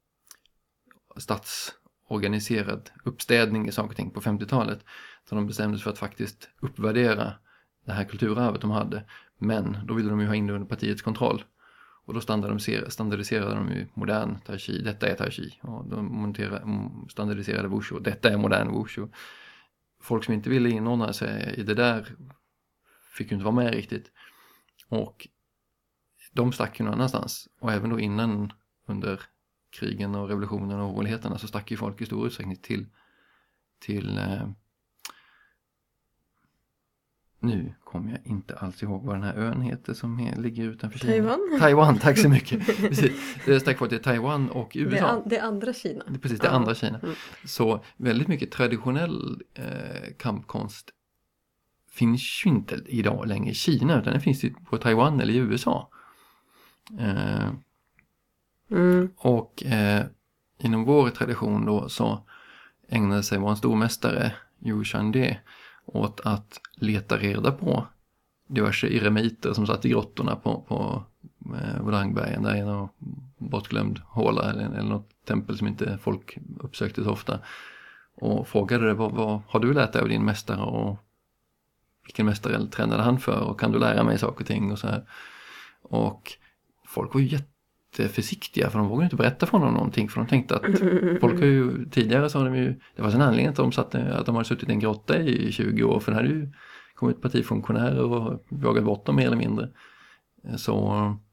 statsorganiserad uppstädning i saker och ting på femtiotalet. Så de bestämde sig för att faktiskt uppvärdera det här kulturarvet de hade. Men då ville de ju ha in det under partiets kontroll. Och då standardiserade, standardiserade de ju modern tai chi. Detta är tai chi. Och de monterade, standardiserade wushu. Detta är modern wushu. Folk som inte ville inordna sig i det där fick ju inte vara med riktigt. Och de stack ju någon annanstans. Och även då innan, under krigen och revolutionen och oroligheterna, så stack ju folk i stor utsträckning till till eh, nu kommer jag inte alls ihåg vad den här ön heter som är, ligger utanför Kina. Taiwan. Taiwan, tack så mycket. Precis. Det stack folk till Taiwan och U S A. Det, an, det andra Kina. Det, precis, det ja. andra Kina. Mm. Så väldigt mycket traditionell eh, kampkonst finns ju inte idag längre i Kina, utan det finns ju på Taiwan eller i U S A. Eh, mm. Och eh, inom vår tradition då så ägnade sig vår stormästare Yu Shan-de åt att leta reda på diverse eremiter som satt i grottorna på, på eh, Wudangbergen, där är någon bortglömd håla eller, eller något tempel som inte folk uppsökte så ofta, och frågade det, vad, vad har du lärt dig av din mästare och vilken mästare tränade han för och kan du lära mig saker och ting och så här. Och folk var ju jätteförsiktiga för de vågade inte berätta för honom någonting för de tänkte att folk har ju tidigare så har de ju, det var en anledning att de, satt, att de hade suttit i en grotta i tjugo år för det hade ju kommit partifunktionärer och jagat bort dem mer eller mindre. Så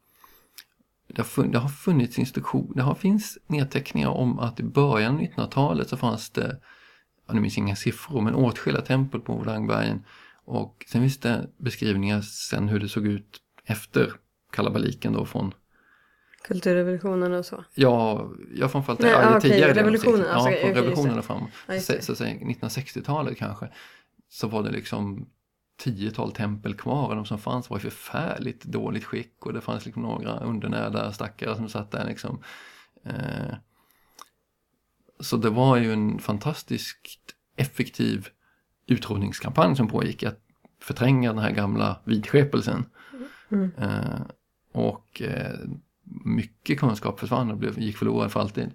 det har, funnits, det har funnits instruktioner, det har finns nedteckningar om att i början av nittonhundratalet så fanns det, nu minns inga siffror, men åtskilliga tempel på Wudangbergen. Och sen finns det beskrivningar sen hur det såg ut efter kalabaliken då från kulturrevolutionen och så. Ja, jag framförallt Nej, ja, ah, okay. tidigare revolutionen, ja, alltså, från okay, revolutionen och fram. Ja, så, så, så nittonhundrasextiotalet kanske så var det liksom tiotal tempel kvar och de som fanns var i förfärligt dåligt skick och det fanns liksom några undernärda stackare som satt där liksom. Eh, så det var ju en fantastiskt effektiv utrotningskampanj som pågick att förtränga den här gamla vidskepelsen. Mm. Eh, och eh, mycket kunskap försvann och blev, gick förlorad för alltid.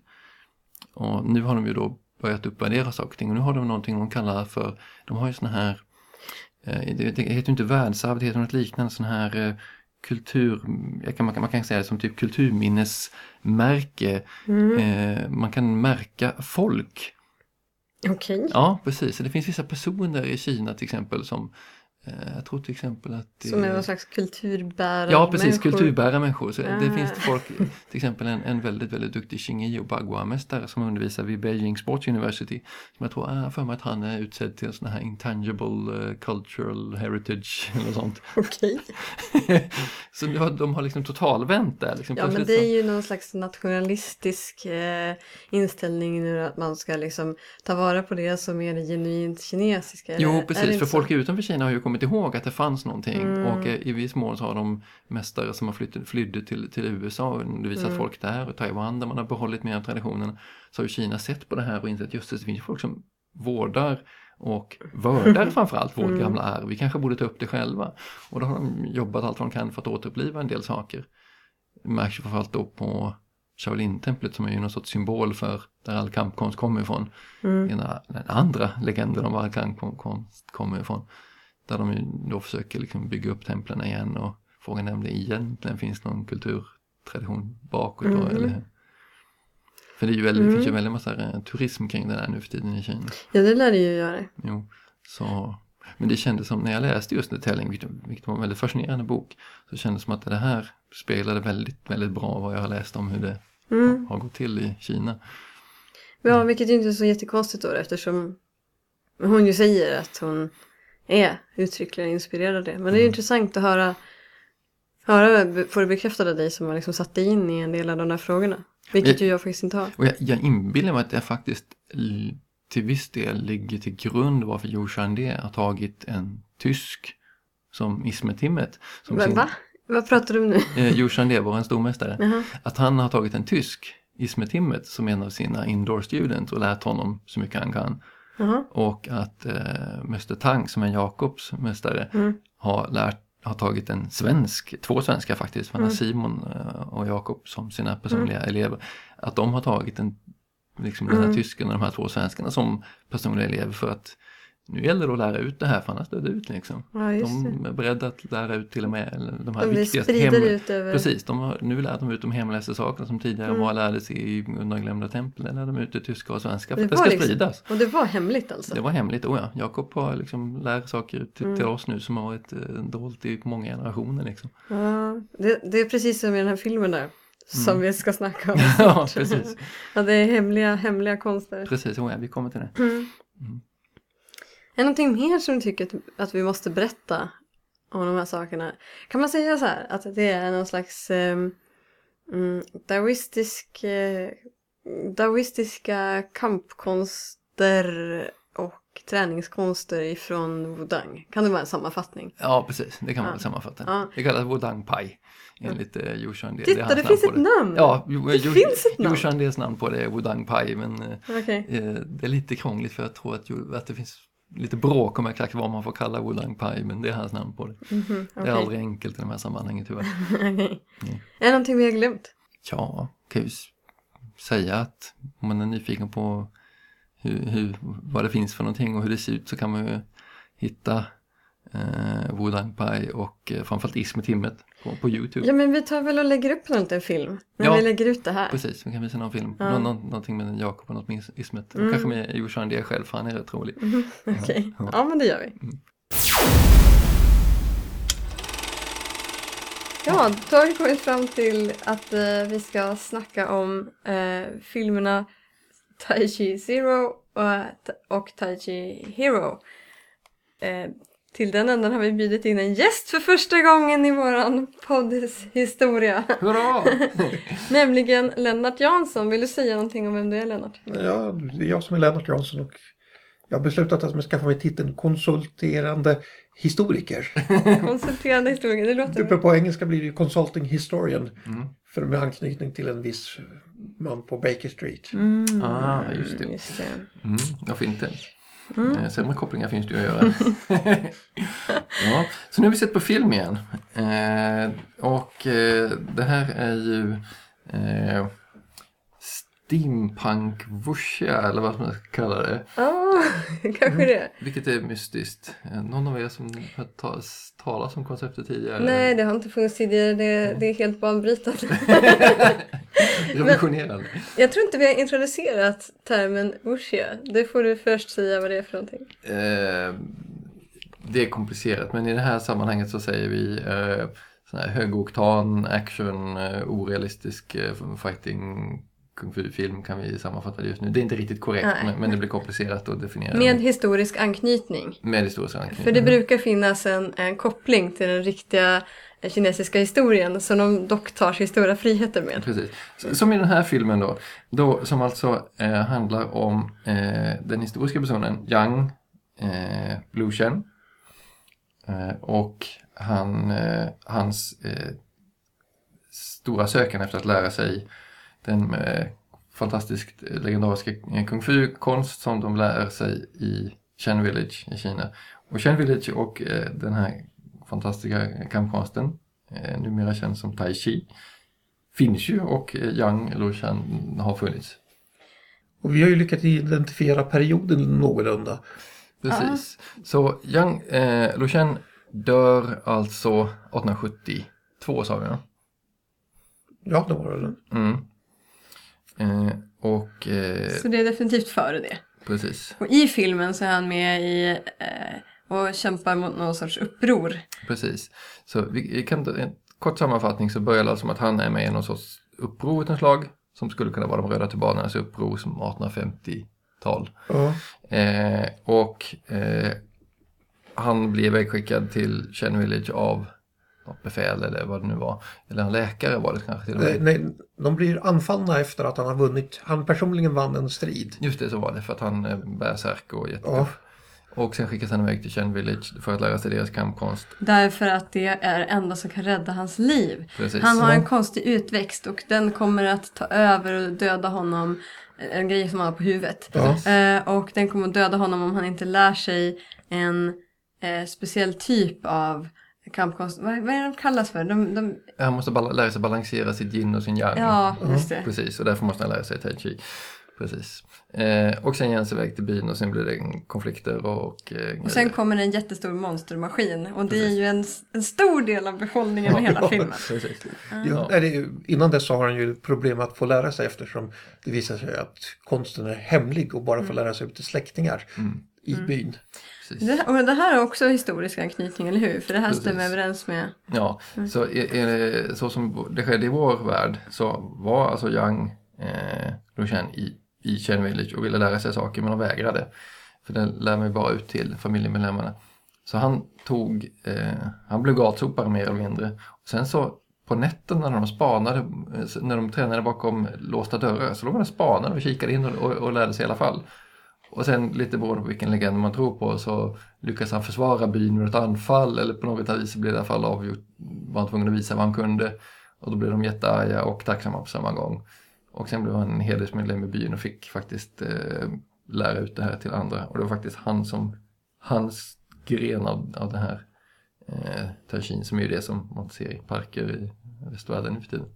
Och nu har de ju då börjat uppvärdera saker och ting. Och nu har de någonting de kallar för, de har ju såna här, eh, det, det heter ju inte världsarv, det heter något liknande sån här eh, kultur, jag kan, man, kan, man kan säga det som typ kulturminnesmärke. Mm. Eh, man kan märka folk. Okej. Okay. Ja, precis. Så det finns vissa personer i Kina till exempel som jag tror till exempel att det... Som är någon slags kulturbärare Ja, precis. människor. Kulturbärare människor. Så ah. det finns det folk, till exempel en, en väldigt, väldigt duktig Xingyi och Bagua-mästare som undervisar vid Beijing Sports University. Som jag tror, äh, för mig att han är utsedd till en sån här intangible uh, cultural heritage eller sånt. Okej. Okay. Så de har, de har liksom totalvänt där. Liksom, ja, men det är ju någon slags nationalistisk eh, inställning nu att man ska liksom ta vara på det som är det genuint kinesiska. Jo, eller? precis. För så? Folk utanför Kina har ju kommit ihåg att det fanns någonting Mm. och eh, i viss mån så har de mästare som har flytt, flydde till, till U S A och undervisat mm. folk där och Taiwan där man har behållit mer av traditionen, så har ju Kina sett på det här och insett just det, det finns ju folk som vårdar och vördar framförallt vårt mm. gamla arv. Vi kanske borde ta upp det själva. Och då har de jobbat allt vad de kan för att återuppliva en del saker. Det märks ju framförallt då på Shaolin-templet som är ju någon sorts symbol för där all kampkonst kommer ifrån. Mm. Ena, den andra legenden om var all kampkonst kommer ifrån. Där de ju då försöker liksom bygga upp templen igen och frågan är om det egentligen finns någon kulturtradition bakåt då, mm. eller för det är ju väldigt, mm. det finns ju väldigt massa turism kring det där nu för tiden i Kina. Ja, det lär det ju göra. Jo, så men det kändes som när jag läste just The Telling, vilket var en väldigt fascinerande bok, så kändes det som att det här spelade väldigt, väldigt bra vad jag har läst om hur det mm. har gått till i Kina. Ja, vilket ju inte är så jättekonstigt då eftersom hon ju säger att hon är uttryckligen inspirerad av det. Men det är ju mm. intressant att höra, höra få det bekräftat av dig som har liksom satt dig in i en del av de där frågorna. Vilket jag, ju jag faktiskt inte har. Och jag, jag inbillar mig att det faktiskt till viss del ligger till grund varför Yu Shandie har tagit en tysk som Ismet-Timmet. Men sin, va? Vad pratar du om nu? Eh, Yu Shandie var en stormästare. Uh-huh. Att han har tagit en tysk Ismet-Timmet som en av sina indoor students och lärt honom så mycket han kan. Uh-huh. Och att eh, Mäster Tang som är Jakobs mästare mm. har lärt har tagit en svensk, två svenskar faktiskt, mm. Simon och Jakob som sina personliga mm. elever, att de har tagit en, liksom den här mm. tysken och de här två svenskarna som personliga elever för att nu gäller det att lära ut det här för annars dör det ut liksom. Ja, de är beredda att lära ut till och med de här de viktigaste hem... ut över... Precis, de har, nu lär de ut de hemlästa sakerna som tidigare mm. var lärdes i undanglömda tempel, lär de ut det tyska och svenska för det att det ska liksom... spridas. Och det var hemligt alltså? Det var hemligt, oh ja. Jakob har liksom lärt saker till, mm. till oss nu som har varit eh, dolt i många generationer liksom. Ja, det, det är precis som i den här filmen där. Som mm. vi ska snacka om. Ja, precis. Ja, det är hemliga, hemliga konster. Precis, oh ja, vi kommer till det. Mm. Mm. Är det någonting mer som du tycker att, att vi måste berätta om de här sakerna? Kan man säga så här, att det är någon slags eh, mm, daoistisk, eh, daoistiska kampkonster och träningskonster ifrån Wudang? Kan det vara en sammanfattning? Ja, precis. Det kan man ja. väl sammanfatta. Ja. Det kallas Wudang Pai. Enligt eh, Yu Shandie. Titta, det, det finns ett det. namn! Ja, det ju, finns ett namn! Yu Shandies namn på det är Wudang Pai, men okay. eh, det är lite krångligt för jag tror att, ju, att det finns lite bråk om exakt vad man får kalla Wudang Pai, men det är hans namn på det. Mm-hmm, okay. Det är aldrig enkelt i de här sammanhangen tyvärr. Okay. Mm. Är det någonting vi har glömt? Ja, kan ju säga att om man är nyfiken på hur, hur, vad det finns för någonting och hur det ser ut så kan man ju hitta eh, Wudang Pai och eh, framförallt Ismet-Timmet på, på YouTube. Ja, men vi tar väl och lägger upp en liten film när Ja, vi lägger ut det här. Precis, vi kan visa någon film. Ja. Nå, nå, någonting med Jakob och något med Ismet. Mm. Och kanske med Joshua det själv, för han är rätt rolig. Mm, Okej, okay. Ja. ja men det gör vi. Mm. Ja, då har vi kommit fram till att eh, vi ska snacka om eh, filmerna Tai Chi Zero och, och Tai Chi Hero. Eh, till den ändan har vi bjudit in en gäst för första gången i våran podds historia. Hurra! Nämligen Lennart Jansson. Vill du säga någonting om vem du är, Lennart? Ja, det är jag som är Lennart Jansson och jag har beslutat att jag ska skaffa mig titeln konsulterande historiker. Konsulterande historiker, det låter Uppe på engelska blir det ju consulting historian. Mm. För med anknytning till en viss man på Baker Street. Mm. Ah, just det. Just det. Mm, ja, fint det. Mm. Eh, sämre kopplingar finns det ju att göra. Ja, så nu har vi sett på film igen. Eh, och eh, det här är ju eh, steampunk wuxia, eller vad man ska kalla det. Ja, oh, kanske det. Vilket är mystiskt. Eh, någon av er som har ta- talat om konceptet tidigare? Nej, det har inte funnits tidigare. Det, det är helt banbrytande. Revolutionerande. Jag tror inte vi har introducerat termen wuxia. Det får du först säga vad det är för någonting. Eh, det är komplicerat, men i det här sammanhanget så säger vi eh, sån här högoktan, action, eh, orealistisk eh, fighting kung fu-film kan vi sammanfatta det just nu. Det är inte riktigt korrekt, men, men det blir komplicerat att definiera. Med historisk anknytning. Med historisk anknytning. För det brukar finnas en, en koppling till den riktiga kinesiska historien som de dock tar sig stora friheter med. Precis. Som i den här filmen då, då som alltså eh, handlar om eh, den historiska personen Yang eh, Luchen eh, och han, eh, hans eh, stora sökan efter att lära sig den eh, fantastiskt legendariska kung fu-konst som de lär sig i Chen Village i Kina. Och Chen Village och eh, den här fantastiska kampkonsten, eh, numera känd som Tai Chi, finns ju och eh, Yang Luchen har funnits. Och vi har ju lyckats identifiera perioden någorlunda. Precis. Ah. Så Yang eh, Luchen dör alltså artonhundrasjuttiotvå, sa vi, ja? Ja, det var det. Mm. Eh, och, eh, så det är definitivt före det. Precis. Och i filmen så är han med i eh, och kämpar mot någon sorts uppror. Precis. Så vi, vi kan ta en kort sammanfattning, så börjar det alltså med att han är med i någon sorts uppror av ett slag som skulle kunna vara de röda tubanernas uppror som artonhundrafemtiotal. Ja. Eh, och eh, han blir vägskickad till Chen Village av något befäl eller vad det nu var. Eller en läkare var det kanske till och med. Nej, de blir anfallna efter att han har vunnit. Han personligen vann en strid. Just det, så var det, för att han är bärsärk och jättetuff. Ja. Och sen skickas han iväg till Chen Village för att lära sig deras kampkonst. Därför att det är enda som kan rädda hans liv. Precis. Han har en konstig utväxt och den kommer att ta över och döda honom. En grej som han har på huvudet. Ja. Eh, och den kommer att döda honom om han inte lär sig en eh, speciell typ av kampkonst. Vad, vad är det de kallas för? De, de... Han måste bal- lära sig balansera sitt yin och sin yang. Ja, just det. Precis, och därför måste han lära sig tai chi. Precis. Eh, och sen ger han sig iväg till byn och sen blir det konflikter och... Eh, och sen kommer en jättestor monstermaskin. Och det Precis. är ju en, en stor del av behållningen med hela filmen. Precis. Ja. Ja, det, innan dess så har han ju problem att få lära sig, eftersom det visar sig att konsten är hemlig och bara får lära sig ut till släktingar mm. i mm. byn. Det, och det här är också historisk anknytning, eller hur? För det här Precis. stämmer överens med... Ja, mm. så, är, är, så som det skedde i vår värld så var alltså Yang eh, Luchen i, i Chen Village och ville lära sig saker, men de vägrade. För det lär man ju bara ut till familjemedlemmarna. Så han tog, eh, han blev gatsopare mer eller mindre. Och sen så på nätten när de spanade, när de tränade bakom låsta dörrar, så låg de och spanade och kikade in och, och, och lärde sig i alla fall. Och sen lite beroende på vilken legend man tror på så lyckas han försvara byn med ett anfall, eller på något vis blev det i alla fall avgjort, var han tvungen att visa vad han kunde. Och då blev de jättearga och tacksamma på samma gång. Och sen blev han en hedersmedlem i byn och fick faktiskt eh, lära ut det här till andra. Och det var faktiskt han som, hans gren av, av det här eh, Tai Chi, som är ju det som man ser i parker i västvärlden nu för tiden.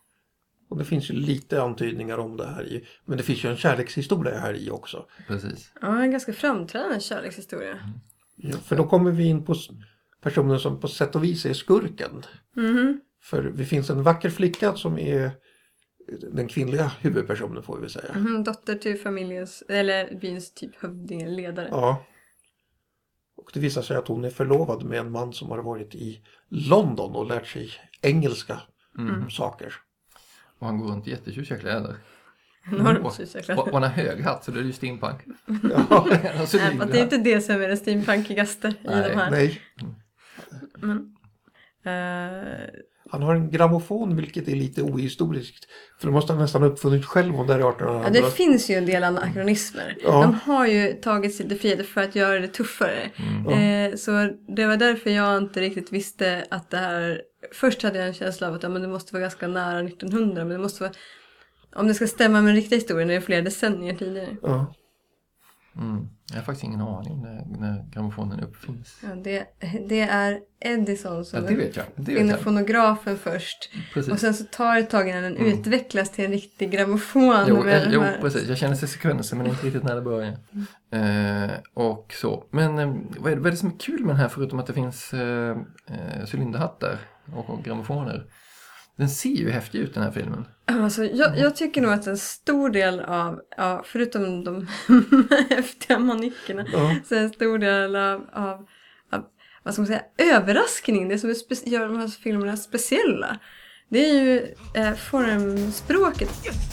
Och det finns ju lite antydningar om det här i. Men det finns ju en kärlekshistoria här i också. Precis. Ja, en ganska framträdande kärlekshistoria. Mm. Ja, för då kommer vi in på personen som på sätt och vis är skurken. Mhm. För det finns en vacker flicka som är den kvinnliga huvudpersonen får vi väl säga. Mhm, dotter till familjens, eller byns typ hövding eller ledare. Ja. Och det visar sig att hon är förlovad med en man som har varit i London och lärt sig engelska Mm. saker. Och han går runt i jättetjusiga kläder. Enormt Och, tjusiga och, och han har hög hatt så det är ju steampunk. Ja, Alltså, Nej, fast det är inte det som är det steampunkigaste i Nej, de här. nej. Men, eh, Han har en grammofon vilket är lite ohistoriskt. För det måste han nästan ha uppfunnit själv om där i ja, artonhundratalet. det finns ju en del anakronismer. Ja. De har ju tagit sig lite frihet för att göra det tuffare. Eh, så det var därför jag inte riktigt visste att det här... Först hade jag en känsla av att ja, men det måste vara ganska nära nittonhundra. Men det måste vara... Om det ska stämma med den riktiga historien, det är flera decennier tidigare. Ja. Mm. Jag har faktiskt ingen aning när, när grammofonen uppfinns. Ja, det, det är Edison som Ja, det vet jag. Det vet finner jag. fonografen först. Precis. Och sen så tar det ett tag innan den utvecklas till en riktig grammofon. Jo, med eh, de jo här- precis. Jag känner sig sekvenser men inte riktigt när det börjar. Eh, och så. Men eh, vad, är, vad är det som är kul med den här förutom att det finns eh, eh, cylinderhattar och, och grammofoner? Den ser ju häftig ut den här filmen. Alltså, jag, jag tycker nog att en stor del av, ja, förutom de häftiga manikerna, Ja. så en stor del av, av, av vad ska man säga, överraskning, det som är spe- gör de här filmerna speciella, det är ju eh, formspråket.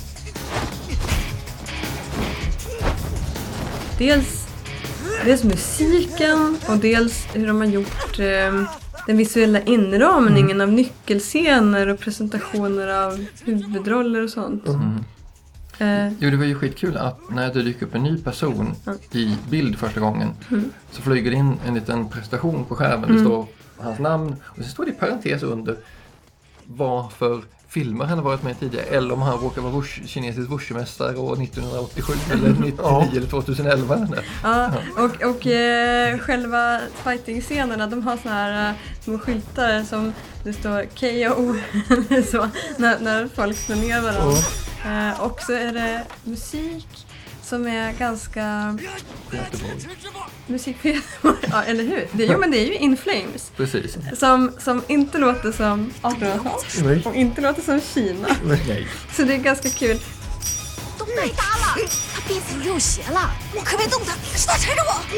Dels, dels musiken och dels hur de har gjort eh, den visuella inramningen av nyckelscener och presentationer av huvudroller och sånt. Mm. Eh, Jo, det var ju skitkul att när det dyker upp en ny person i bild första gången så flyger det in en liten presentation på skärmen. Det står hans namn och så står det i parentes under vad för filmer han har varit med i tidigare eller om han råkar vara vush, kinesisk wushumästare år nittonhundraåttiosju eller nittionio Ja. eller tjugoelva. Eller. ja, och och eh, själva fighting-scenerna, de har såna här eh, små skyltar som det står K O så, när, när folk slår ner varandra. Eh, och så är det musik som är ganska... Musik för Göteborg. Ja, eller hur? Det, jo, men det är ju In Flames. Precis. Som, som inte låter som artonhundratal Nej. och inte låter som Kina. Nej. Så det är ganska kul. 都太大了，他憋死又邪了，我可别动他，是他缠着我。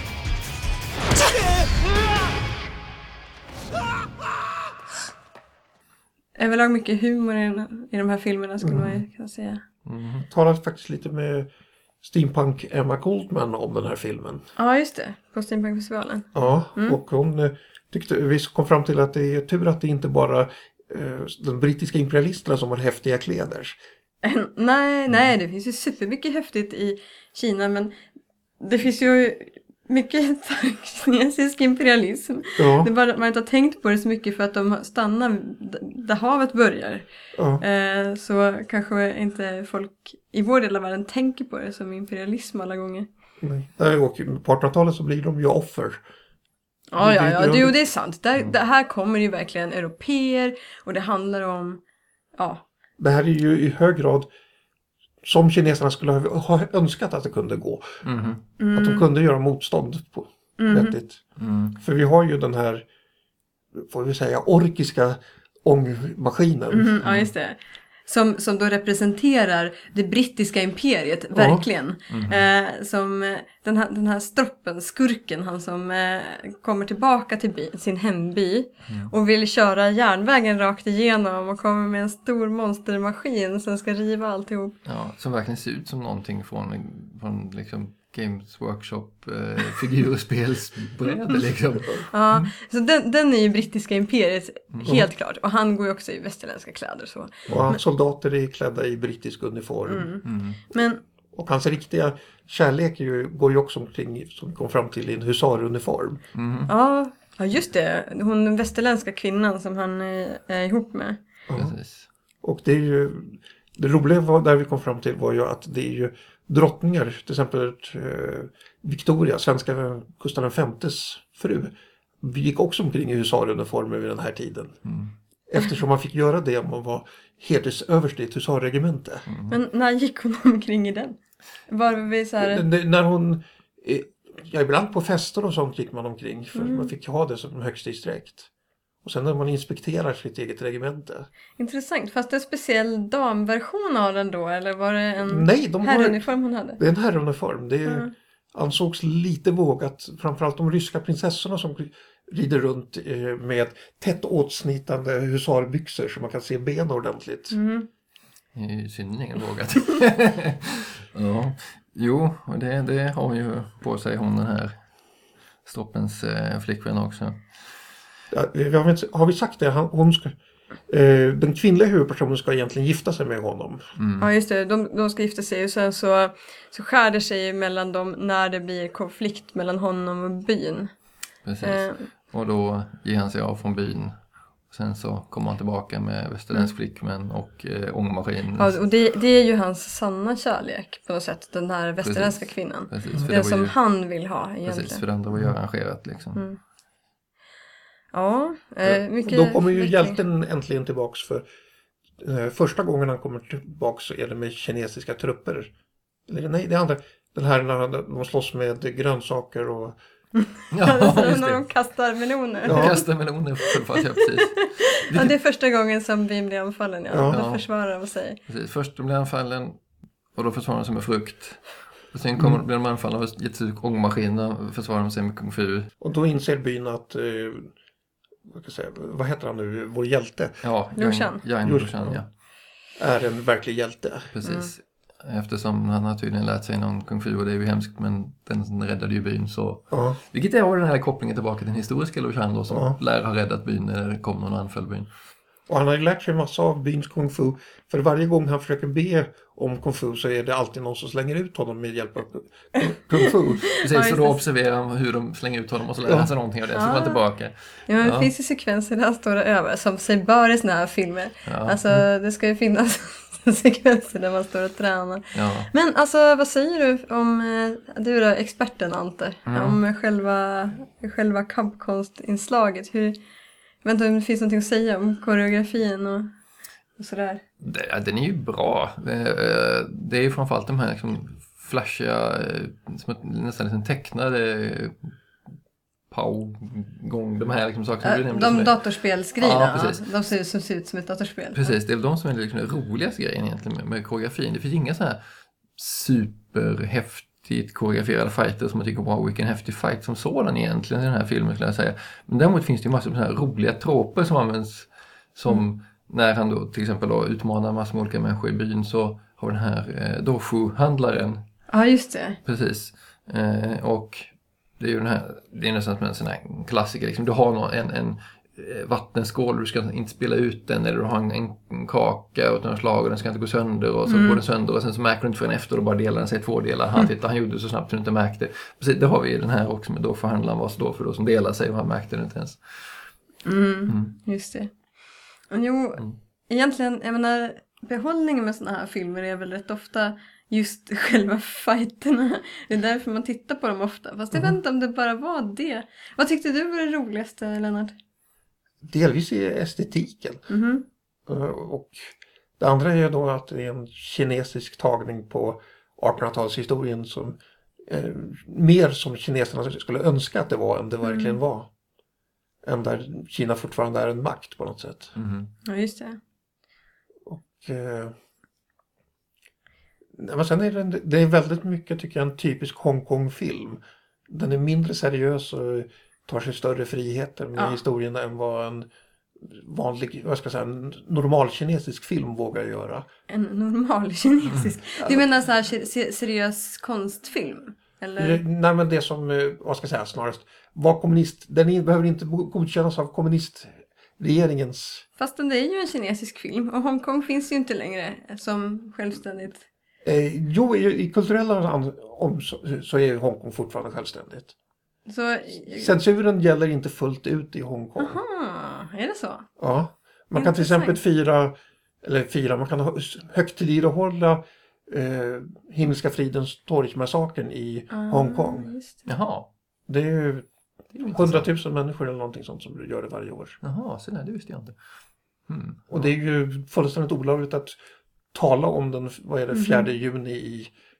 Överlag mycket humor i, den, i de här filmerna skulle man ju kunna säga. Talade faktiskt lite med Steampunk Emma Goldman om den här filmen. Ja, just det. På Steampunkfestivalen. Ja, och hon eh, tyckte, vi kom fram till att det är tur att det inte bara eh, de brittiska imperialisterna som har häftiga kläder. nej, nej, det finns ju supermycket häftigt i Kina, men det finns ju mycket kinesisk imperialism. Ja, Det är bara att man inte har tänkt på det så mycket för att de stannar d- där havet börjar. ja, Eh, så kanske inte folk i vår del av världen tänker på det som imperialism alla gånger. nej. Där, och på artonhundratalet så blir de ju offer. Ja, Det- ja, det- ja, det- det, jo, det är sant. Där, det här kommer ju verkligen europeer och det handlar om, ja, Det här är ju i hög grad som kineserna skulle ha, ha önskat att det kunde gå. Mhm. Att de kunde göra motstånd på vettigt. Mm. För vi har ju den här, får vi säga, orkiska ångmaskinen. mm, ja just det. Som, som då representerar det brittiska imperiet, verkligen. Eh, som eh, den här, den här stroppen, skurken, han som eh, kommer tillbaka till by, sin hemby och vill köra järnvägen rakt igenom och kommer med en stor monstermaskin som ska riva alltihop. Ja, som verkligen ser ut som någonting från, från liksom Games Workshop eh, figurspelsbräde liksom. Ja, så den, den är ju brittiska imperiet, helt klart. Och han går ju också i västerländska kläder. Så. Och hans soldater är klädda i brittisk uniform. Mm. Men Och hans riktiga kärlek är ju, går ju också omkring, som vi kom fram till, i en husaruniform. ja, ja, just det. Hon den västerländska kvinnan som han är, är ihop med. Precis. Och det är ju, det roliga var, där vi kom fram till var ju att det är ju drottningar, till exempel eh, Victoria, svenska Gustav den femtes fru, gick också omkring i husaruniformer vid den här tiden. Eftersom man fick göra det om man var hedersöverste i ett husarregemente. Men när gick hon omkring i den? Var vi så här... N- När hon, eh, ja, ibland på fester och sånt gick man omkring. För Mm. man fick ha det som högstidsdräkt. Och sen när man inspekterar sitt eget regemente. Intressant. Fast en speciell damversion av den då? Eller var det en Nej, de har, herruniform hon hade? det är en herruniform. Det Mm. ansågs lite vågat. Framförallt de ryska prinsessorna som rider runt eh, med tätt åtsnitande husarbyxor så man kan se ben ordentligt. Mm. Det är ju synnerligen vågat. Ja. Jo, och det, det har ju på sig hon den här Stroppens eh, flickvän också. Ja, jag vet, har vi sagt det? Han, hon ska, eh, den kvinnliga huvudpersonen ska egentligen gifta sig med honom. Mm. Ja just det, de, de ska gifta sig och sen så, så skär det sig mellan dem när det blir konflikt mellan honom och byn. Precis. Eh, Och då ger han sig av från byn. Sen så kommer han tillbaka med västerländsk Mm. flickvän och eh, ångmaskin. ja, och det, det är ju hans sanna kärlek på något sätt, den här västerländska Precis. kvinnan. Precis, för det Den var som ju, han vill ha egentligen. precis, för det andra var ju arrangerat liksom. Mm. Ja, eh, mycket... Då kommer ju utveckling. hjälten äntligen tillbaks för eh, första gången han kommer tillbaks så är det med kinesiska trupper. Eller nej, det andra. Den här när han- de slåss med grönsaker och... Ja, just när de det. kastar meloner. Ja. Kastar meloner på full fart, ja precis. Ja, det är första gången som byn blir anfallen, ja. Ja. Då försvarar de sig. Precis. Först blir han fallen och då försvarar de sig med frukt. Och sen kommer, blir de anfallna av jättesjuk ångmaskin och försvarar de sig med kung fu. Och då inser byn att... Eh, vad, ska jag säga, vad heter han nu? Vår hjälte Ja, Liu Shan. Yang Liu Liu Shan, Shan. ja. är en verklig hjälte. Precis. Eftersom han har tydligen lärt sig någon kung fu och det är ju hemskt men den räddade ju byn så... Ja. Vilket är den här kopplingen tillbaka till den historiska Liu Shan då som Ja. lär ha räddat byn när det kom någon och anföll byn. Och han har ju lärt sig massa av byns kung fu. För varje gång han försöker be om kung fu så är det alltid någon som slänger ut honom med hjälp av kung fu. Precis, Ja, så just då det. observerar han hur de slänger ut honom och så lär Ja. han sig någonting av det. Så går han Ah. tillbaka. Ja, men det Ja. finns ju sekvenser där han står och övar, som sig bör i såna här filmer. Ja. Alltså, det ska ju finnas sekvenser där man står och tränar. Ja. Men alltså, vad säger du om, eh, du är experten Ante, Mm. om själva, själva kampkonstinslaget? Hur, jag vet inte om det finns någonting att säga om koreografin och, och sådär. Det, ja, den är ju bra. Det, eh, det är ju framförallt de här liksom flashiga, eh, som ett- nästan liksom tecknade eh, pow-gång, de här liksom sakerna du Äh, nämnde. som de är- datorspelsgrejerna, Ja, precis. de ser, som ser ut som ett datorspel. Precis, det är väl de som är liksom den roligaste grejen egentligen med, med koreografin. Det finns inga så här superhäftigt koreograferade fighter som man tycker wow vilken häftig fight som sådan egentligen i den här filmen skulle jag säga. Men däremot finns det ju massor av såna här roliga troper som används som Mm. när han då till exempel då utmanar massor med olika människor i byn så har den här eh, Doshu-handlaren Ja, just det. precis. Eh, och det är ju den här, det är nästan som en sån här klassiker liksom. Du har någon, en, en eh, vattenskål, du ska inte spela ut den eller du har en, en kaka och några slag och den ska inte gå sönder och så Mm. går den sönder och sen så märker du inte förrän efter och bara delar den sig i två delar. Han tittar, han gjorde det så snabbt så du inte märkte. Precis, det har vi i den här också, men då förhandlar han vad så då för då som delar sig och han märkte det inte ens. Mm, Mm. just det. Och jo, Mm. egentligen, jag menar, behållningen med såna här filmer är väl rätt ofta just själva fighterna. Det är därför man tittar på dem ofta. Fast jag vet inte om det bara var det. Vad tyckte du var det roligaste, Lennart? Delvis i estetiken. Mhm. Eh, Och det andra är ju då att det är en kinesisk tagning på artonhundratalshistorien som eh, mer som kineserna skulle önska att det var än det verkligen Mm. var. Än där Kina fortfarande är en makt på något sätt. Mhm. Ja, just det. Eh, nej, men sen är det, det är väldigt mycket tycker jag en typisk Hongkong-film. Den är mindre seriös och tar sig större friheter med Ja. historien än vad en vanlig, vad ska jag säga, en normal kinesisk film vågar göra. En normal kinesisk. Du menar så här se- seriös konstfilm? Eller? Nej, men det som, eh, vad ska jag säga, snarast var kommunist, den är- behöver inte bo- godkännas av kommunistregeringens. Fast det är ju en kinesisk film. Och Hongkong finns ju inte längre som självständigt. Eh, jo, i, i kulturella an- om, så, så är Hongkong fortfarande självständigt. Så, Censuren gäller inte fullt ut i Hongkong. aha, är det så? Ja, man kan till Intressant. exempel fira, eller fira, man kan ha- högtidlighålla eh, Himmelska fridens torgmassakern i Hongkong. Ah, just det. Jaha, Det är ju det är ju intressant. hundratusen människor eller någonting sånt som gör det varje år. Jaha, så där, det visste jag inte. Mm. Och det är ju fullständigt olagligt att tala om den, vad är det, fjärde juni i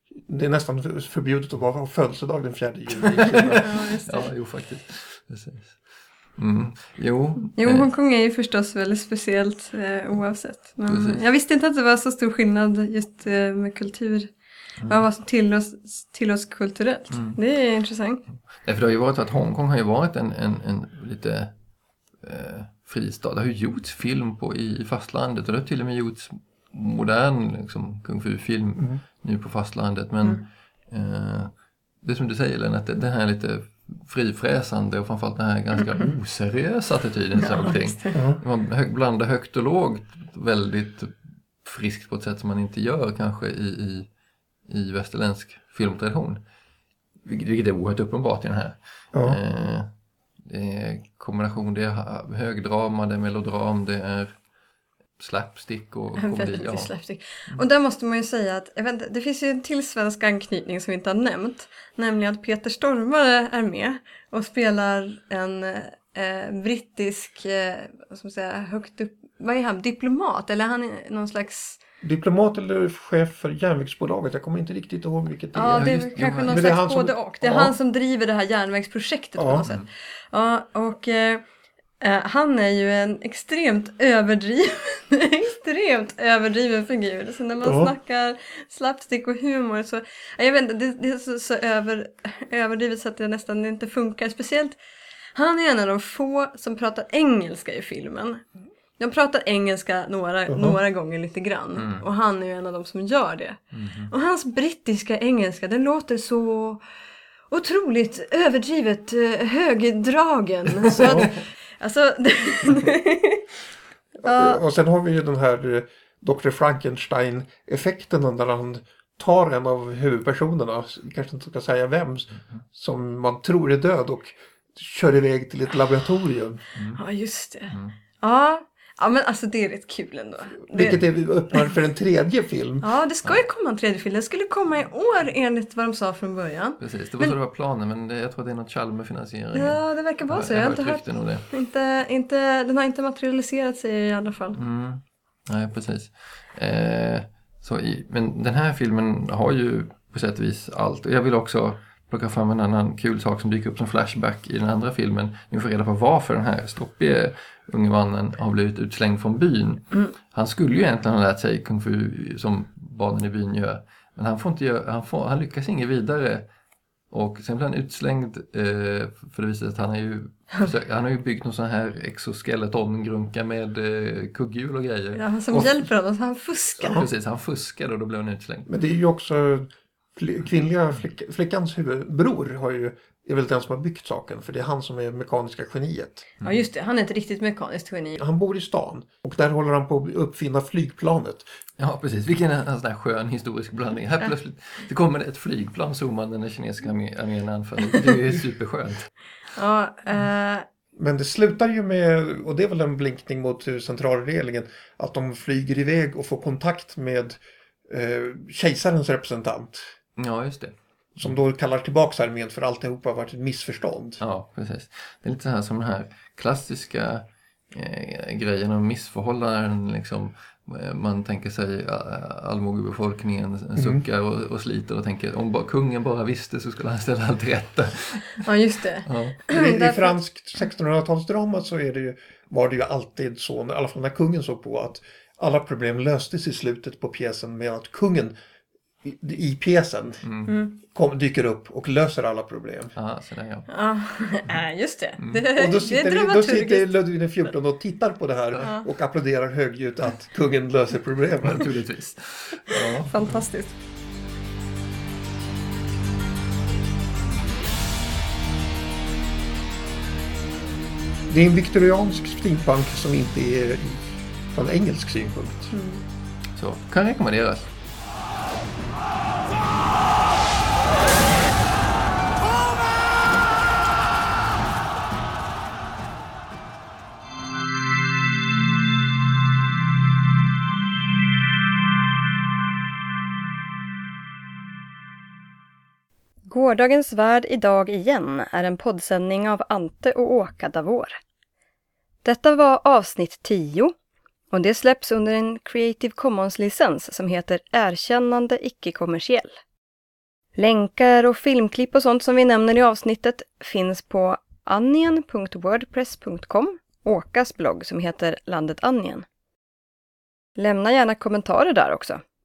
det är nästan förbjudet att ha födelsedag den fjärde juli. Ja, just det. Ja, jo faktiskt. Precis. Mm. Jo, Jo, eh, Hongkong är ju förstås väldigt speciellt eh, oavsett. Men Precis. jag visste inte att det var så stor skillnad just eh, med kultur. Mm. Vad som tillåts, tillåts kulturellt. Mm. Det är intressant. Ja, för det har ju varit att Hongkong har ju varit en, en, en lite eh, fristad. Det har ju gjorts film på i fastlandet och det har till och med gjorts modern liksom, kung fu-film Mm. nu på fastlandet. Men Mm. eh, det är som du säger, Lena, att det, det här är lite frifräsande och framförallt den här ganska oseriösa attityden ja, omkring. just det. Ja. Man hö- blandar högt och lågt väldigt friskt på ett sätt som man inte gör kanske i, i, i västerländsk filmtradition. Vilket är oerhört uppenbart i den här. Ja. Eh, det är kombination, det är högdrama, det är melodram, det är slapstick och komedi. Väldigt Ja. mycket slapstick. Och där måste man ju säga att jag vet inte, det finns ju en till svensk anknytning som vi inte har nämnt. Nämligen att Peter Stormare är med och spelar en eh, brittisk, eh, vad ska man säga, högt upp, vad är han, diplomat? Eller han är någon slags... Diplomat eller chef för järnvägsbolaget. Jag kommer inte riktigt ihåg vilket det Ja, är. det är just- väl jo, kanske men någon det är slags han som- både och. Det är ja. han som driver det här järnvägsprojektet Ja. på något sätt. Ja, och eh, eh, han är ju en extremt överdriven, extremt överdriven figur. Så när man Ja. snackar slapstick och humor så, ja, jag vet inte, det, det är så, så över, överdrivet så att det nästan inte funkar. Speciellt, han är en av de få som pratar engelska i filmen. De pratar engelska några, Jaha. några gånger lite grann. Mm. Och han är ju en av de som gör det. Mhm. Och hans brittiska engelska, den låter så otroligt överdrivet eh, högdragen. Så att, alltså... ja, Och sen har vi ju den här eh, doktor Frankenstein-effekten när han tar en av huvudpersonerna, kanske inte ska säga vem, som man tror är död och kör iväg till ett laboratorium. ja, just det. Mm. Ja, ja, men alltså det är rätt kul ändå. Vilket Det, är öppnar för en tredje film. ja, det ska ju komma en tredje film. Den skulle komma i år enligt vad de sa från början. Precis, det var Men- så det var planen, men det, jag tror att det är något Chalmer-finansiering. Ja, det verkar vara så. Jag Jag har har inte hört hört. rykten om det. Inte, inte, den har inte materialiserat sig i alla fall. Mm. Nej, precis. Eh, så i, men den här filmen har ju på sätt och vis allt. Och jag vill också plocka fram en annan kul sak som dyker upp som flashback i den andra filmen. Ni får reda på varför den här stoppige unge mannen har blivit utslängd från byn. Mm. Han skulle ju egentligen ha lärt sig kung fu som barnen i byn gör. Men han, får inte göra, han, får, han lyckas inget vidare. Och sen blir han utslängd eh, för det visar sig att han, är ju, försökt, han har ju byggt någon sån här exoskeletongrunka med eh, kugghjul och grejer. Ja, han som Och- hjälper honom, så han fuskar. Precis, han fuskade och då blev han utslängd. Men det är ju också fl- kvinnliga flick, flickans huvudbror har ju, är väl den som har byggt saken, för det är han som är mekaniska geniet. Ja, just det. Han är ett riktigt mekaniskt geni. Han bor i stan och där håller han på att uppfinna flygplanet. Ja, precis. Vilken en, en sån här skön historisk blandning. Här plötsligt det kommer ett flygplan zoomande när kinesiska armé- armén anfaller. Det är ju superskönt. Ja, eh, Men det slutar ju med, och det är väl en blinkning mot centralregeringen, att de flyger iväg och får kontakt med eh, kejsarens representant. Ja, just det. Som då kallar tillbaka armén för alltihopa har varit ett missförstånd. Ja, precis. Det är lite så här som den här klassiska eh, grejen om missförhållanden. Liksom, eh, man tänker sig eh, allmogebefolkningen suckar och, och sliter och tänker om bara, kungen bara visste så skulle han ställa allt till rätta. ja, just det. Ja. I, I Därför- franskt sextonhundratalsdrama så är det ju, var det ju alltid så, i alla fall när kungen såg på, att alla problem löstes i slutet på pjäsen med att kungen i, i pjäsen Mm. kom, dyker upp och löser alla problem. Ja, så där, ja. Ja, äh, just det. Det, Och då sitter, det är då sitter dramaturgiskt. Ludvig den fjortonde och tittar på det här Ja. och applåderar högljutt att kungen löser problemen. Naturligtvis. Ja. Fantastiskt. Det är en viktoriansk steampunk som inte är från engelsk synpunkt. Så, kan rekommenderas. Gårdagens värld idag igen är en poddsändning av Ante och Åka Davor. Detta var avsnitt tio och det släpps under en Creative Commons-licens som heter Erkännande icke-kommersiell. Länkar och filmklipp och sånt som vi nämner i avsnittet finns på anien punkt wordpress punkt com, Åkas blogg som heter Landet Anien. Lämna gärna kommentarer där också.